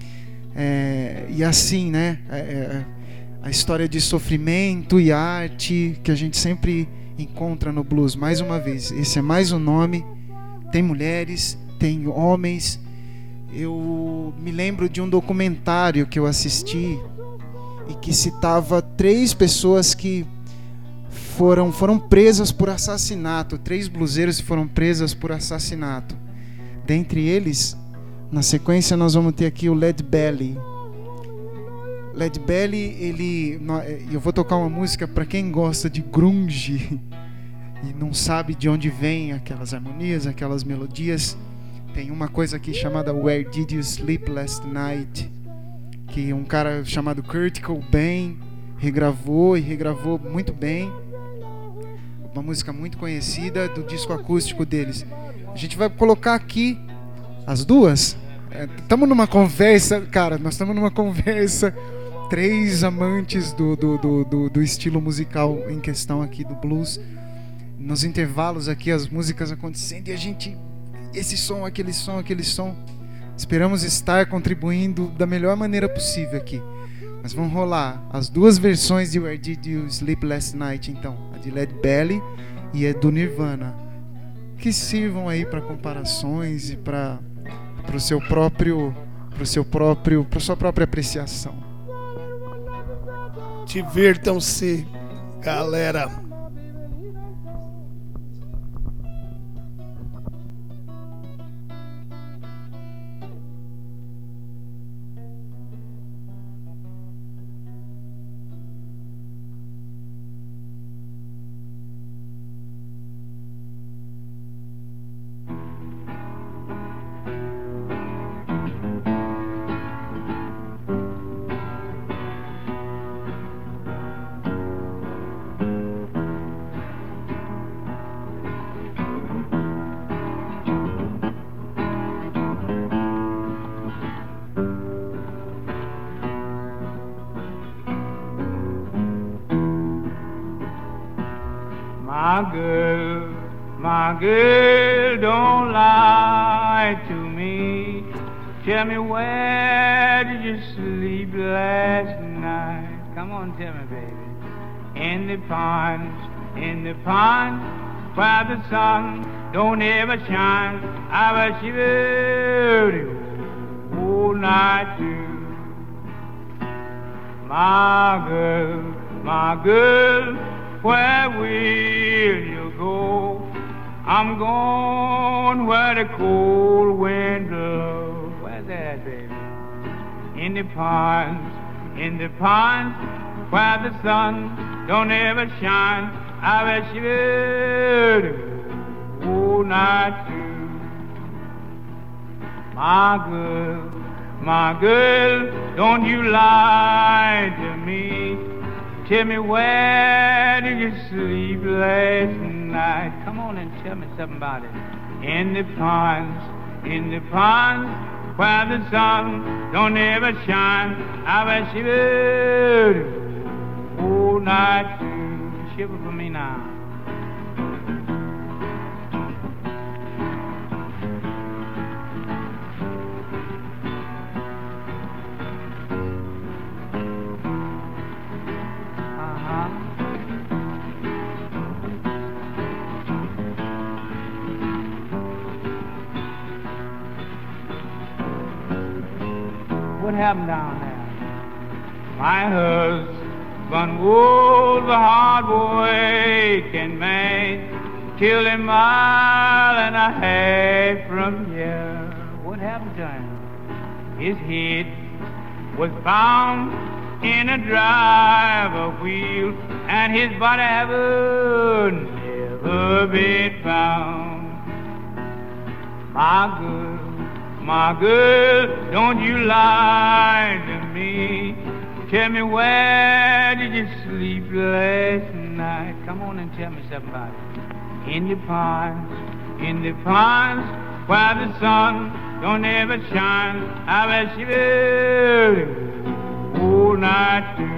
E assim, né? A história de sofrimento e arte que a gente sempre encontra no blues. Mais uma vez, esse é mais um nome. Tem mulheres, tem homens. Eu me lembro de um documentário que eu assisti e que citava 3 pessoas que foram presas por assassinato. 3 bluseiros que foram presas por assassinato. Dentre eles, na sequência, nós vamos ter aqui o Lead Belly. Lead Belly, eu vou tocar uma música para quem gosta de grunge e não sabe de onde vem aquelas harmonias, aquelas melodias. Tem uma coisa aqui chamada Where Did You Sleep Last Night, que um cara chamado Kurt Cobain regravou muito bem. Uma música muito conhecida do disco acústico deles. A gente vai colocar aqui as duas. Estamos numa conversa, cara, nós estamos numa conversa. 3 amantes do estilo musical em questão aqui do blues. Nos intervalos aqui, as músicas acontecendo e a gente... Esse som, aquele som. Esperamos estar contribuindo da melhor maneira possível aqui. Mas vão rolar as 2 versões de Where Did You Sleep Last Night, então. A de Lead Belly e a do Nirvana. Que sirvam aí para comparações e para sua própria apreciação. Divirtam-se, galera. My girl, don't lie to me. Tell me, where did you sleep last night? Come on, tell me, baby. In the pond, where the sun don't ever shine. I was shivering all night too. My girl, where will you go? I'm going where the cold wind blows. Where's that, baby? In the ponds, where the sun don't ever shine. I bet you will all night too. My girl, don't you lie to me. Tell me, where did you sleep last night? Come on and tell me something about it. In the ponds, where the sun don't ever shine. I bet you will all night too. Shiver for me now. What happened down there? My husband was a hard working man. till a mile and a half from here. What happened to him? His head was found in a driver wheel, and his body haven't never been found. My girl, don't you lie to me. Tell me, where did you sleep last night? Come on and tell me something about it. In the pines, where the sun don't ever shine. I bet you all night too.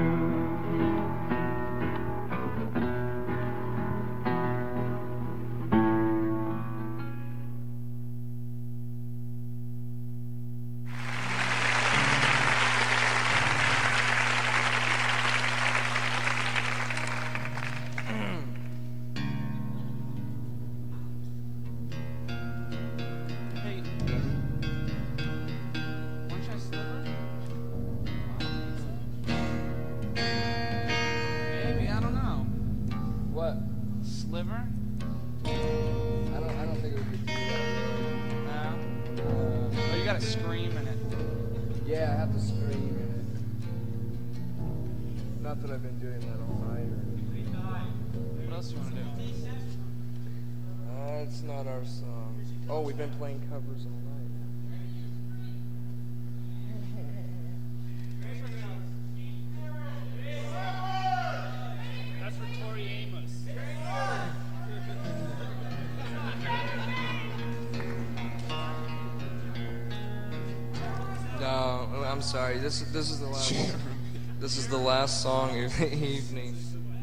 Sliver? I don't think it would be too bad. No? Oh, you gotta scream in it. Yeah, I have to scream in it. Not that I've been doing that all night. What else do you want to do? It's not our song. Oh, we've been playing covers all night. That's for Tori Amos. No, I'm sorry. This is the last. This is the last song of the evening.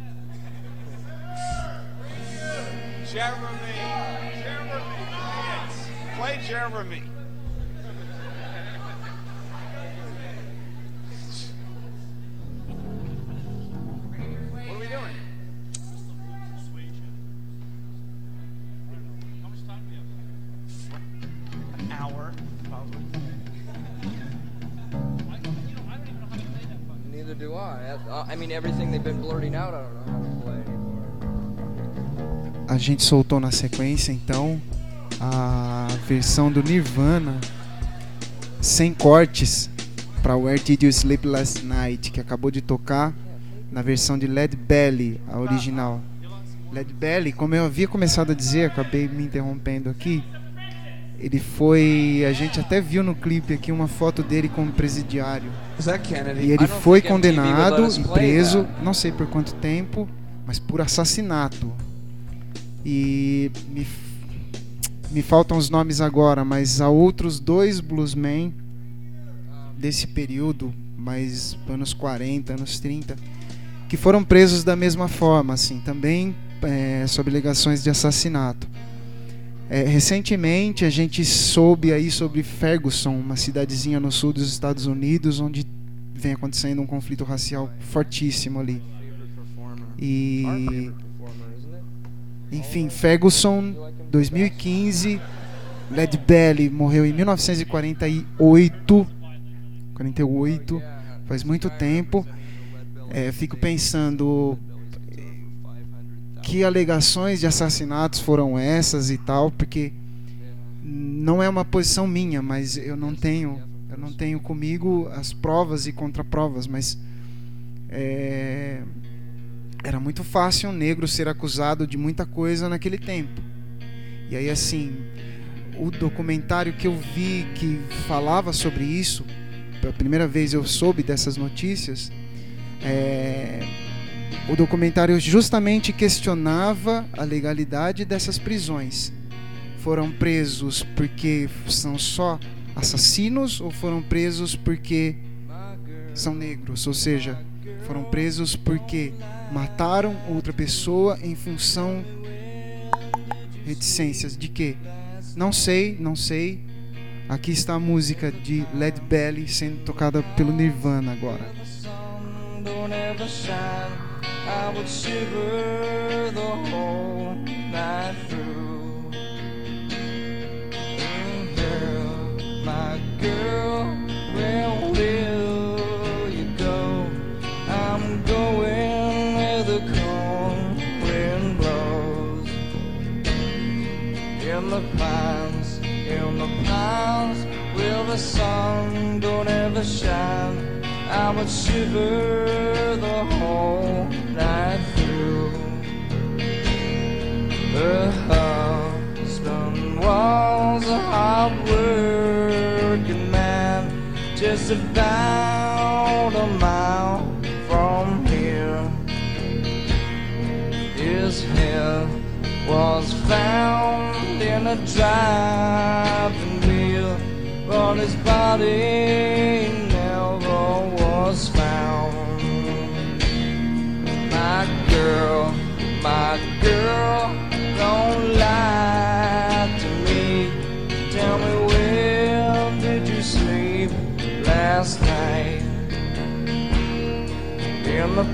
Jeremy. Play Jeremy. What are we doing? How much time do we have? An hour, probably. Neither do I. I mean, everything they've been blurting out, I don't know how to play anymore. A gente soltou na sequência, então, a versão do Nirvana sem cortes para Where Did You Sleep Last Night, que acabou de tocar na versão de Led Belly, a original. Led Belly, como eu havia começado a dizer, acabei me interrompendo aqui, ele foi, a gente até viu no clipe aqui uma foto dele como presidiário. E ele foi condenado e preso, não sei por quanto tempo, mas por assassinato. E me faltam os nomes agora, mas há outros dois bluesmen desse período, mais anos 40, anos 30, que foram presos da mesma forma, assim, também sob alegações de assassinato. Recentemente a gente soube aí sobre Ferguson, uma cidadezinha no sul dos Estados Unidos, onde vem acontecendo um conflito racial fortíssimo ali. E enfim, Ferguson, 2015, Led Belly morreu em 1948, faz muito tempo. Fico pensando que alegações de assassinatos foram essas e tal, porque não é uma posição minha, mas eu não tenho comigo as provas e contraprovas, mas era muito fácil um negro ser acusado de muita coisa naquele tempo. E aí, assim, o documentário que eu vi que falava sobre isso, pela primeira vez eu soube dessas notícias, o documentário justamente questionava a legalidade dessas prisões. Foram presos porque são só assassinos ou foram presos porque são negros? Ou seja, foram presos porque mataram outra pessoa em função reticências de quê? Não sei. Aqui está a música de Led Belly sendo tocada pelo Nirvana agora. I would shiver the whole night through. Girl, my girl, where will you go? I'm going where the cold wind blows. the sun don't ever shine, I would shiver the whole night through. Her husband was a hard-working man, just about a mile from here. His head was found in a driving wheel, but his body never was found. My girl, don't lie to me. Tell me, where did you sleep last night? In the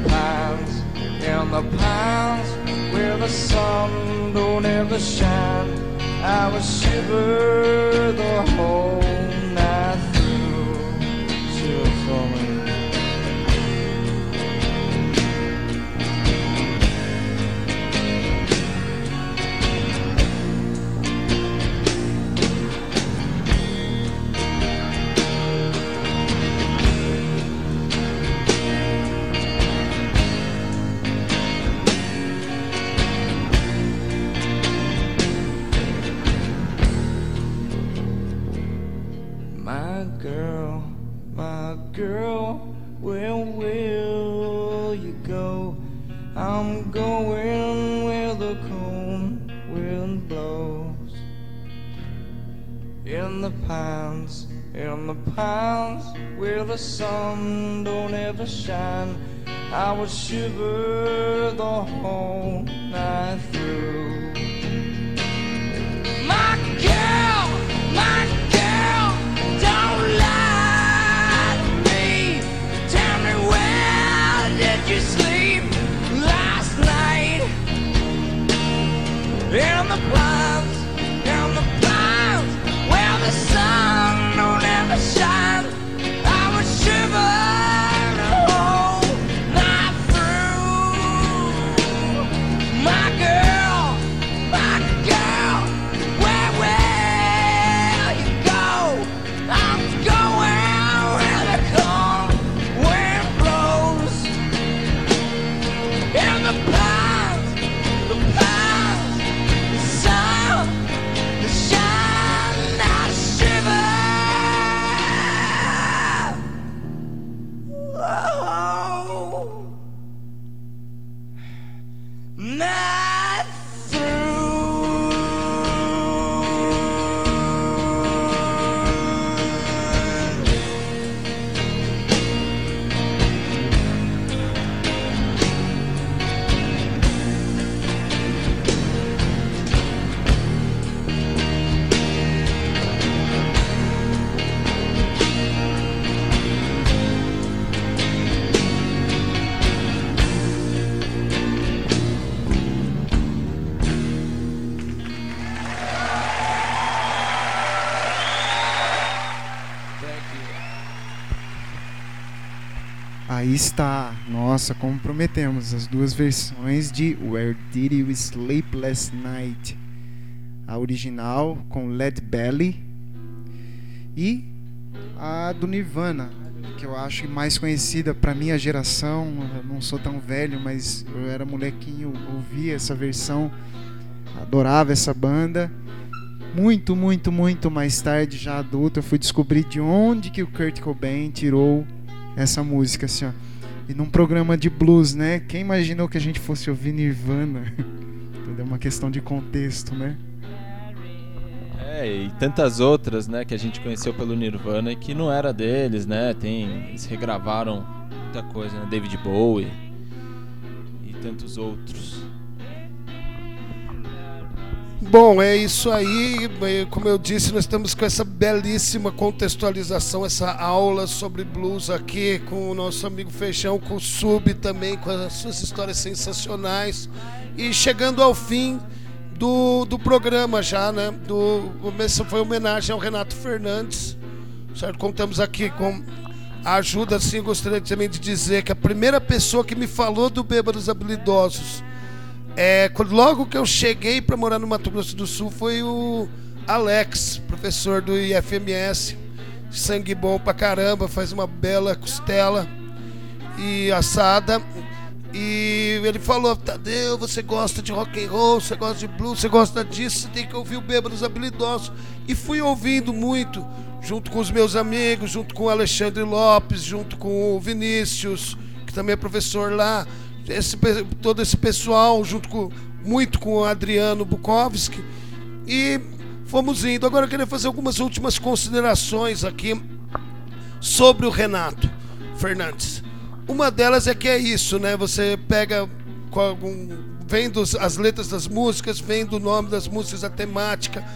pines, where the sun don't ever shine, I would shiver the whole night through. Shiver for me. My girl, where will you go? I'm going where the cold wind blows. In the pines, where the sun don't ever shine, I would shiver the whole night through. My girl, don't lie to me. Tell me, where did you sleep last night? In the pines, where the sun don't ever shine, I would shiver the whole night through. My girl, where will you go? I'm going where the cold wind blows. In the pines, the sun, the shine, I shiver. Oh, night through. Aí está, nossa, como prometemos, as duas versões de Where Did You Sleep Last Night? A original com Led Belly e a do Nirvana, que eu acho mais conhecida para minha geração. Eu não sou tão velho, mas eu era molequinho, ouvia essa versão, adorava essa banda. Muito mais tarde, já adulto, eu fui descobrir de onde que o Kurt Cobain tirou essa música, assim, ó. E num programa de blues, né? Quem imaginou que a gente fosse ouvir Nirvana? É uma questão de contexto, né? E tantas outras, né, que a gente conheceu pelo Nirvana e que não era deles, né? Eles regravaram muita coisa, né? David Bowie e tantos outros. Bom, é isso aí. Como eu disse, nós estamos com essa belíssima contextualização, essa aula sobre blues aqui com o nosso amigo Feijão, com o Sub também, com as suas histórias sensacionais. E chegando ao fim do programa já, né? Essa foi homenagem ao Renato Fernandes, certo? Contamos aqui com a ajuda, assim, eu gostaria também de dizer que a primeira pessoa que me falou do Bêbados Habilidosos, logo que eu cheguei para morar no Mato Grosso do Sul, foi o Alex, professor do IFMS, sangue bom pra caramba, faz uma bela costela e assada. E ele falou: Tadeu, você gosta de rock and roll, você gosta de blues, você gosta disso, você tem que ouvir o Bêbados Habilidosos. E fui ouvindo muito, junto com os meus amigos, junto com o Alexandre Lopes, junto com o Vinícius, que também é professor lá, todo esse pessoal, muito com o Adriano Bukowski. E fomos indo. Agora eu queria fazer algumas últimas considerações aqui sobre o Renato Fernandes. Uma delas é que é isso, né? Você pega, vendo as letras das músicas, vendo o nome das músicas, a temática,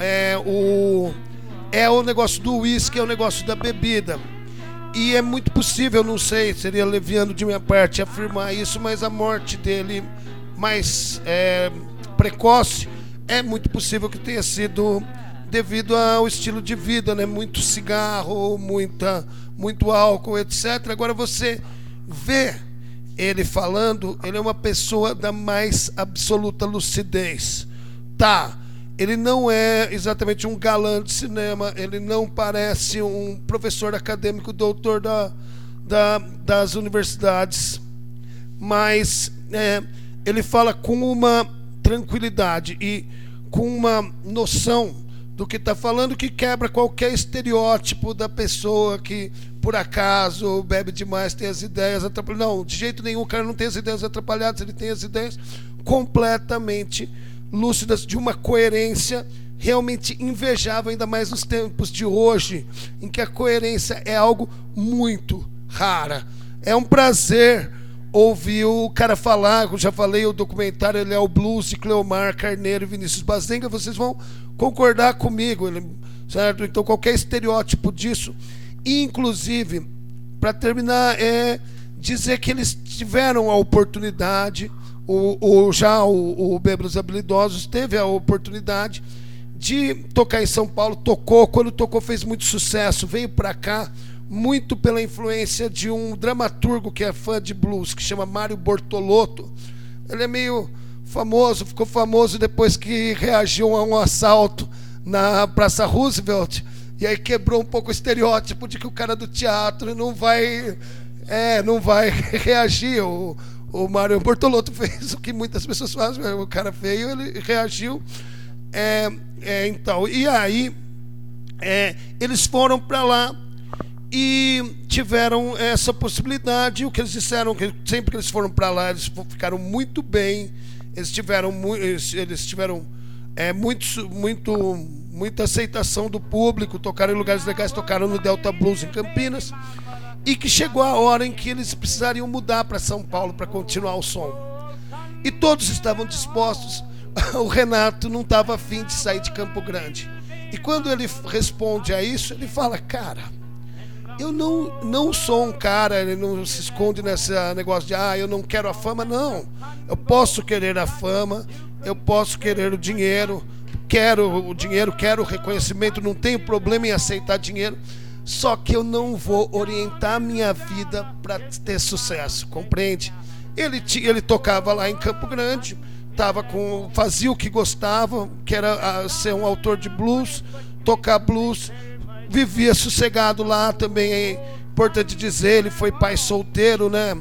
o negócio do uísque, é o negócio da bebida. E é muito possível, não sei, seria leviano de minha parte afirmar isso, mas a morte dele mais precoce, é muito possível que tenha sido devido ao estilo de vida, né? Muito cigarro, muito álcool, etc. Agora você vê ele falando, ele é uma pessoa da mais absoluta lucidez. Tá, ele não é exatamente um galã de cinema, ele não parece um professor acadêmico, doutor das universidades, mas ele fala com uma tranquilidade e com uma noção do que está falando, que quebra qualquer estereótipo da pessoa que por acaso bebe demais, tem as ideias atrapalhadas. Não, de jeito nenhum, o cara não tem as ideias atrapalhadas, ele tem as ideias completamente lúcidas, de uma coerência realmente invejável, ainda mais nos tempos de hoje, em que a coerência é algo muito rara. É um prazer ouvir o cara falar, eu já falei, o documentário ele é o Blues de Cleomar Carneiro e Vinícius Bazenga, vocês vão concordar comigo, certo? Então qualquer estereótipo disso. E, inclusive, para terminar, dizer que eles tiveram a oportunidade, o Bêbados Habilidosos teve a oportunidade de tocar em São Paulo, quando tocou fez muito sucesso, veio para cá muito pela influência de um dramaturgo que é fã de blues, que chama Mário Bortolotto. Ele é meio famoso, ficou famoso depois que reagiu a um assalto na Praça Roosevelt, e aí quebrou um pouco o estereótipo de que o cara do teatro não vai reagir. O Mário Bortolotto fez o que muitas pessoas fazem, o cara veio, ele reagiu. Então, e aí eles foram para lá e tiveram essa possibilidade. O que eles disseram, que sempre que eles foram para lá, eles ficaram muito bem, eles tiveram muita aceitação do público, tocaram em lugares legais, tocaram no Delta Blues em Campinas, e que chegou a hora em que eles precisariam mudar para São Paulo para continuar o som. E todos estavam dispostos. O Renato não estava afim de sair de Campo Grande. E quando ele responde a isso, ele fala: cara, eu não sou um cara, ele não se esconde nesse negócio de eu não quero a fama. Não, eu posso querer a fama, eu posso querer o dinheiro, quero o reconhecimento, não tenho problema em aceitar dinheiro, só que eu não vou orientar minha vida para ter sucesso, compreende? Ele tocava lá em Campo Grande, fazia o que gostava, que era ser um autor de blues, tocar blues, vivia sossegado lá também. É importante dizer, ele foi pai solteiro, né?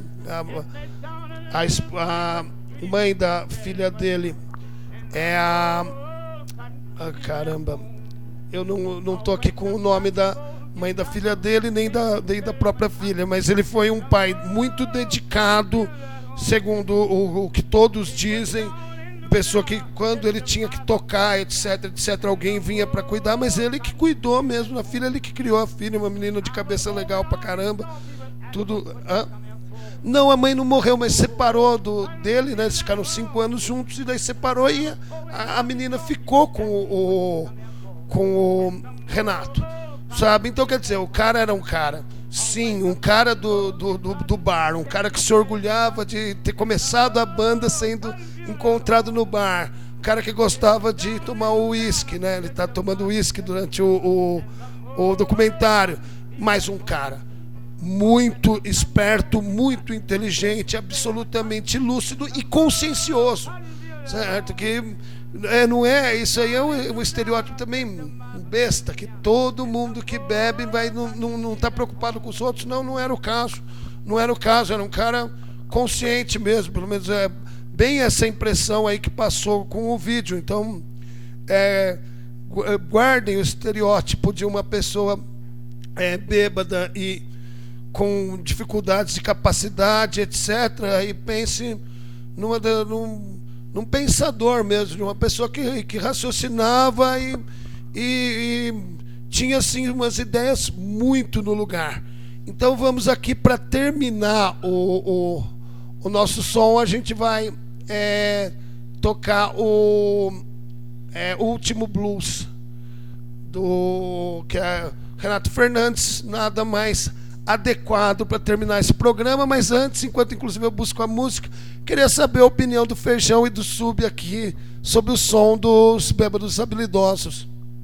A mãe da filha dele é caramba, eu não tô aqui com o nome da mãe da filha dele, nem da própria filha, mas ele foi um pai muito dedicado, segundo o que todos dizem, pessoa que quando ele tinha que tocar, etc, alguém vinha para cuidar, mas ele que cuidou mesmo da filha, ele que criou a filha, uma menina de cabeça legal pra caramba, tudo. Não, a mãe não morreu, mas separou dele, né? Eles ficaram 5 anos juntos e daí separou, e a menina ficou com o Renato, sabe? Então, quer dizer, o cara era um cara, sim, um cara do bar, um cara que se orgulhava de ter começado a banda sendo encontrado no bar, um cara que gostava de tomar o uísque, né? Ele tá tomando uísque durante o documentário, mas um cara muito esperto, muito inteligente, absolutamente lúcido e consciencioso, certo? Que Não é, isso aí é um estereótipo também besta, que todo mundo que bebe não tá preocupado com os outros. Não era o caso. Não era o caso, era um cara consciente mesmo, pelo menos é bem essa impressão aí que passou com o vídeo. Então, guardem o estereótipo de uma pessoa bêbada e com dificuldades de capacidade, etc. E pense num pensador mesmo, de uma pessoa que raciocinava e tinha assim umas ideias muito no lugar. Então vamos aqui para terminar o nosso som, a gente vai tocar o Último Blues que é Renato Fernandes, nada mais adequado para terminar esse programa. Mas antes, enquanto inclusive eu busco a música, queria saber a opinião do Feijão e do Sub aqui sobre o som dos Bêbados Habilidosos.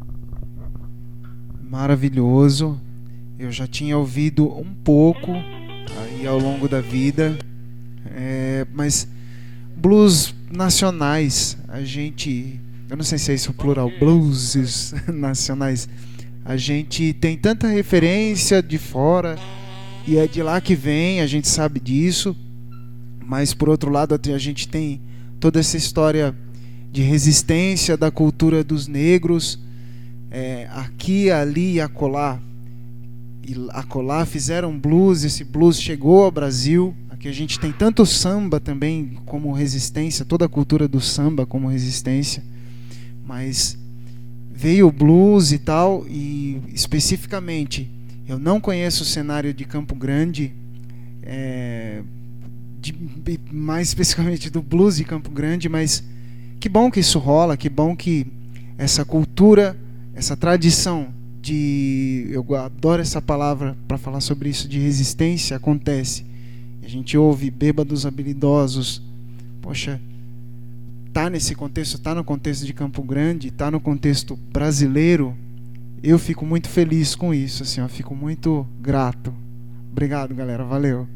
Maravilhoso. Eu já tinha ouvido um pouco aí ao longo da vida, mas blues nacionais, eu não sei se é isso o plural, blues nacionais, a gente tem tanta referência de fora e é de lá que vem, a gente sabe disso, mas por outro lado a gente tem toda essa história de resistência da cultura dos negros, aqui, ali e acolá. E acolá fizeram blues, esse blues chegou ao Brasil. Aqui a gente tem tanto samba também como resistência, toda a cultura do samba como resistência, mas veio o blues e tal. E especificamente eu não conheço o cenário de Campo Grande, mais especificamente do blues de Campo Grande, mas que bom que isso rola, que bom que essa cultura, essa tradição eu adoro essa palavra para falar sobre isso, de resistência, acontece. A gente ouve Bêbados Habilidosos, poxa, tá nesse contexto, tá no contexto de Campo Grande, tá no contexto brasileiro. Eu fico muito feliz com isso, assim, eu fico muito grato. Obrigado, galera, valeu.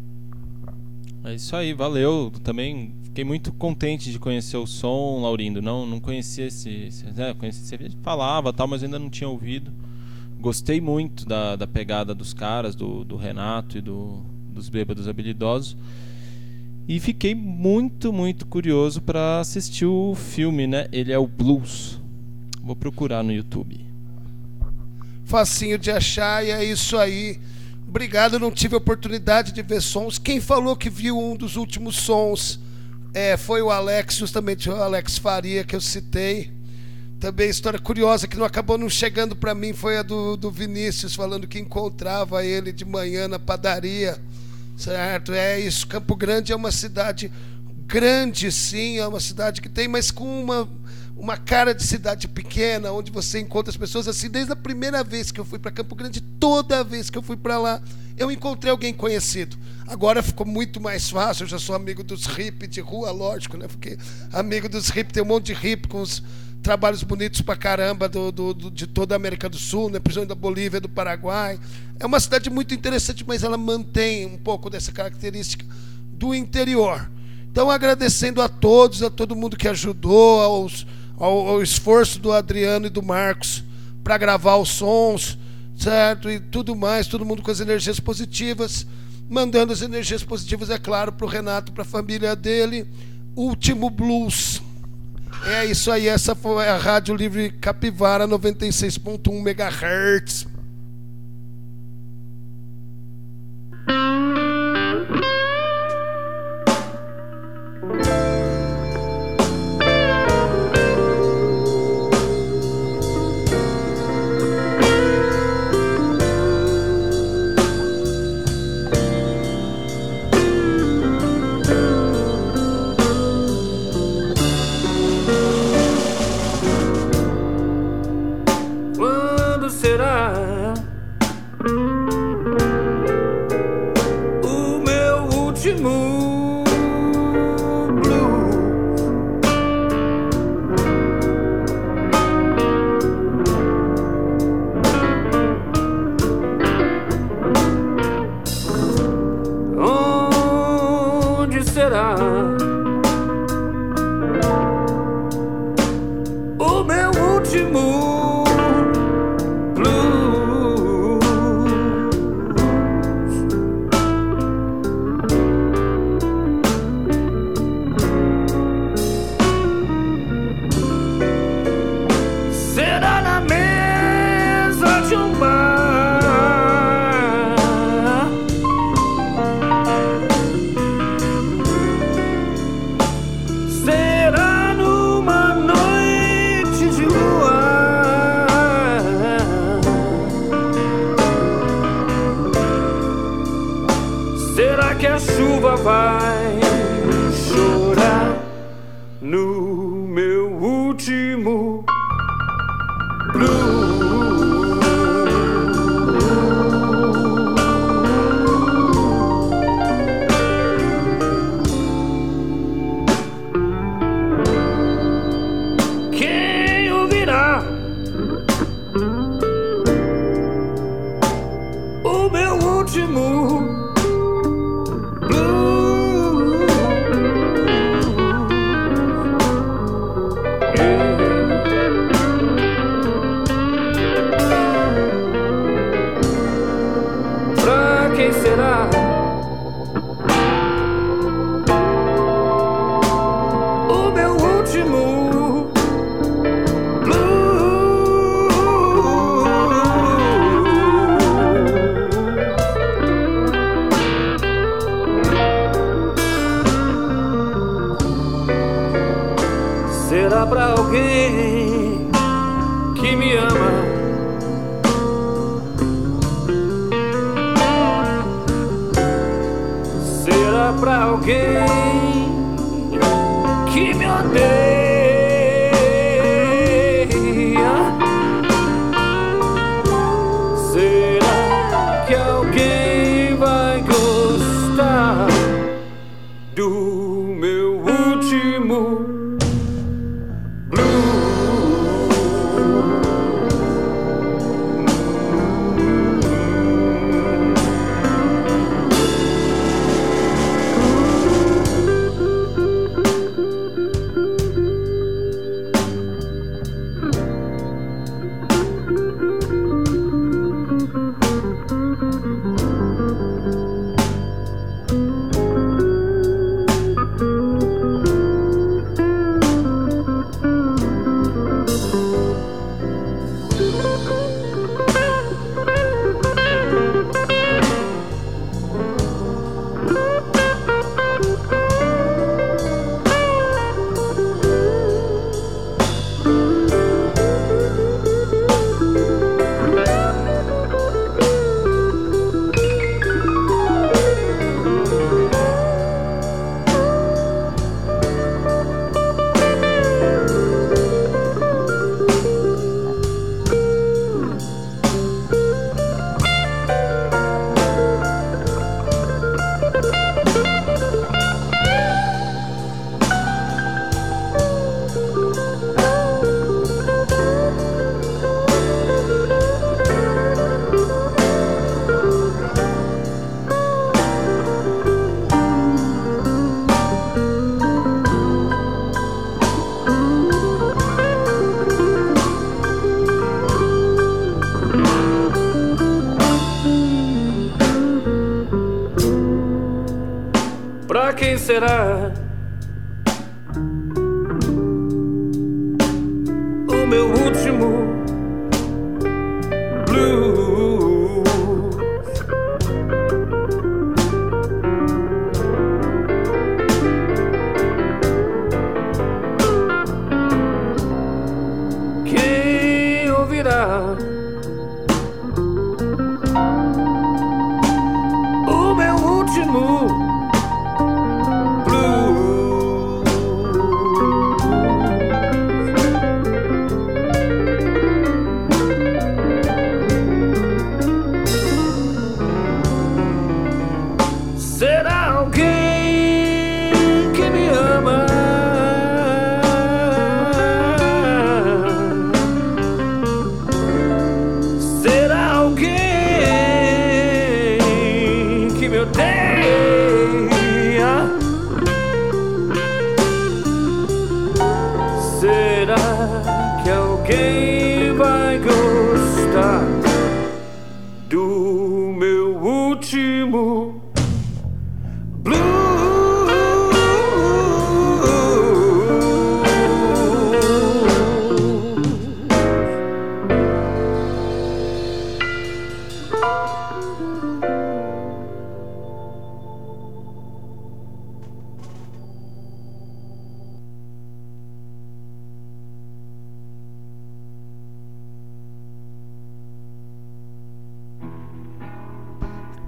É isso aí, valeu. Também fiquei muito contente de conhecer o som, Laurindo. Não conhecia conhecia, falava tal, mas ainda não tinha ouvido. Gostei muito da pegada dos caras, do Renato e dos Bêbados Habilidosos. E fiquei muito, muito curioso para assistir o filme, né? Ele é o Blues. Vou procurar no YouTube. Facinho de achar, e é isso aí. Obrigado, eu não tive a oportunidade de ver sons. Quem falou que viu um dos últimos sons foi o Alex, justamente o Alex Faria, que eu citei. Também história curiosa que não acabou não chegando para mim foi a do Vinícius, falando que encontrava ele de manhã na padaria, certo? É isso, Campo Grande é uma cidade grande, sim, é uma cidade que tem, mas com uma cara de cidade pequena, onde você encontra as pessoas assim. Desde a primeira vez que eu fui para Campo Grande, toda vez que eu fui para lá, eu encontrei alguém conhecido. Agora ficou muito mais fácil, eu já sou amigo dos hippies de rua, lógico, né? Porque amigo dos hippies, tem um monte de hippie com os trabalhos bonitos pra caramba de toda a América do Sul, né? Principalmente da Bolívia, do Paraguai. É uma cidade muito interessante, mas ela mantém um pouco dessa característica do interior. Então, agradecendo a todo mundo que ajudou, ao esforço do Adriano e do Marcos para gravar os sons, certo? E tudo mais, todo mundo com as energias positivas, mandando as energias positivas, é claro, para o Renato, para a família dele. Último Blues. É isso aí, essa foi a Rádio Livre Capivara 96.1 MHz. Quando será que a chuva vai chorar no meu último blues. Quem ouvirá o meu último blues? Pra quem será o meu último será pra alguém que me ama? Será pra alguém que me odeia? Será que alguém vai gostar do meu último pra quem será o meu último blues? Quem ouvirá o meu último será alguém que me ama? Será alguém que me odeia? Será que alguém vai gostar do meu último blues?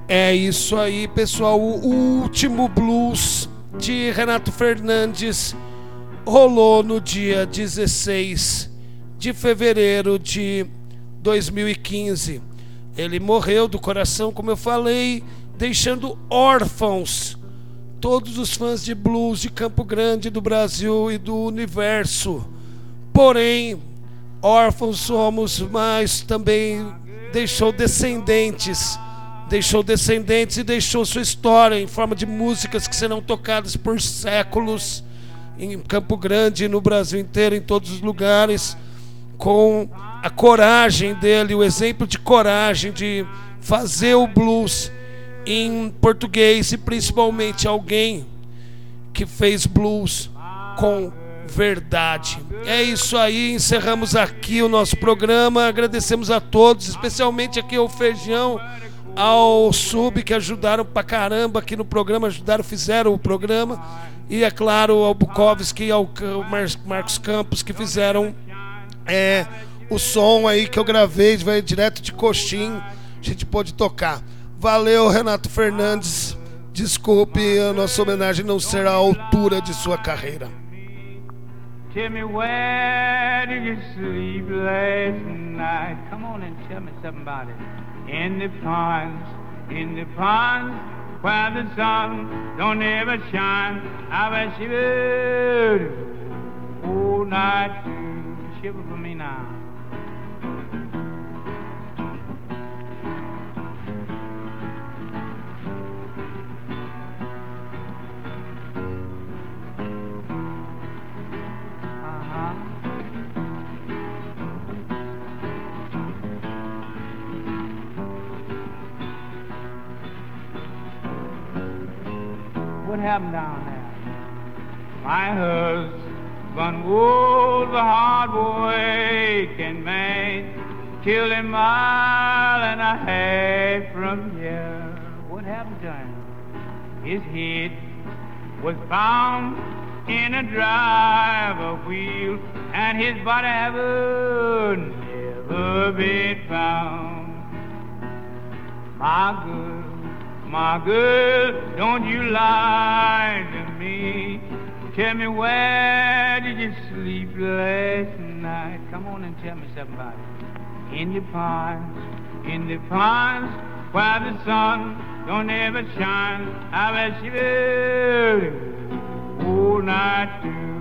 É isso aí, pessoal. O último blues de Renato Fernandes rolou no dia 16 de fevereiro de 2015. Ele morreu do coração, como eu falei, deixando órfãos todos os fãs de blues de Campo Grande, do Brasil e do universo. Porém, órfãos somos, mas também deixou descendentes e deixou sua história em forma de músicas que serão tocadas por séculos em Campo Grande, no Brasil inteiro, em todos os lugares, com a coragem dele, o exemplo de coragem de fazer o blues em português, e principalmente alguém que fez blues com verdade. É isso aí, encerramos aqui o nosso programa, agradecemos a todos, especialmente aqui ao Feijão, ao Sub, que ajudaram pra caramba aqui no programa, fizeram o programa, e é claro ao Bukowski e ao Marcos Campos, que fizeram o som aí que eu gravei, veio direto de Coxim, a gente pôde tocar. Valeu, Renato Fernandes, desculpe a nossa homenagem não ser à altura de sua carreira. Tell me, where did you sleep last night? Come on and tell me something about it. In the ponds, where the sun don't ever shine. I bet shiver all night too. Shiver for me now. What happened down there? My husband was a hard-working man, killed a mile and a half from here. What happened to him? His head was found in a driver wheel, and his body haven't never been found. My girl, don't you lie to me. Tell me, where did you sleep last night? Come on and tell me something about it. In the ponds, where the sun don't ever shine. I bet you all night too.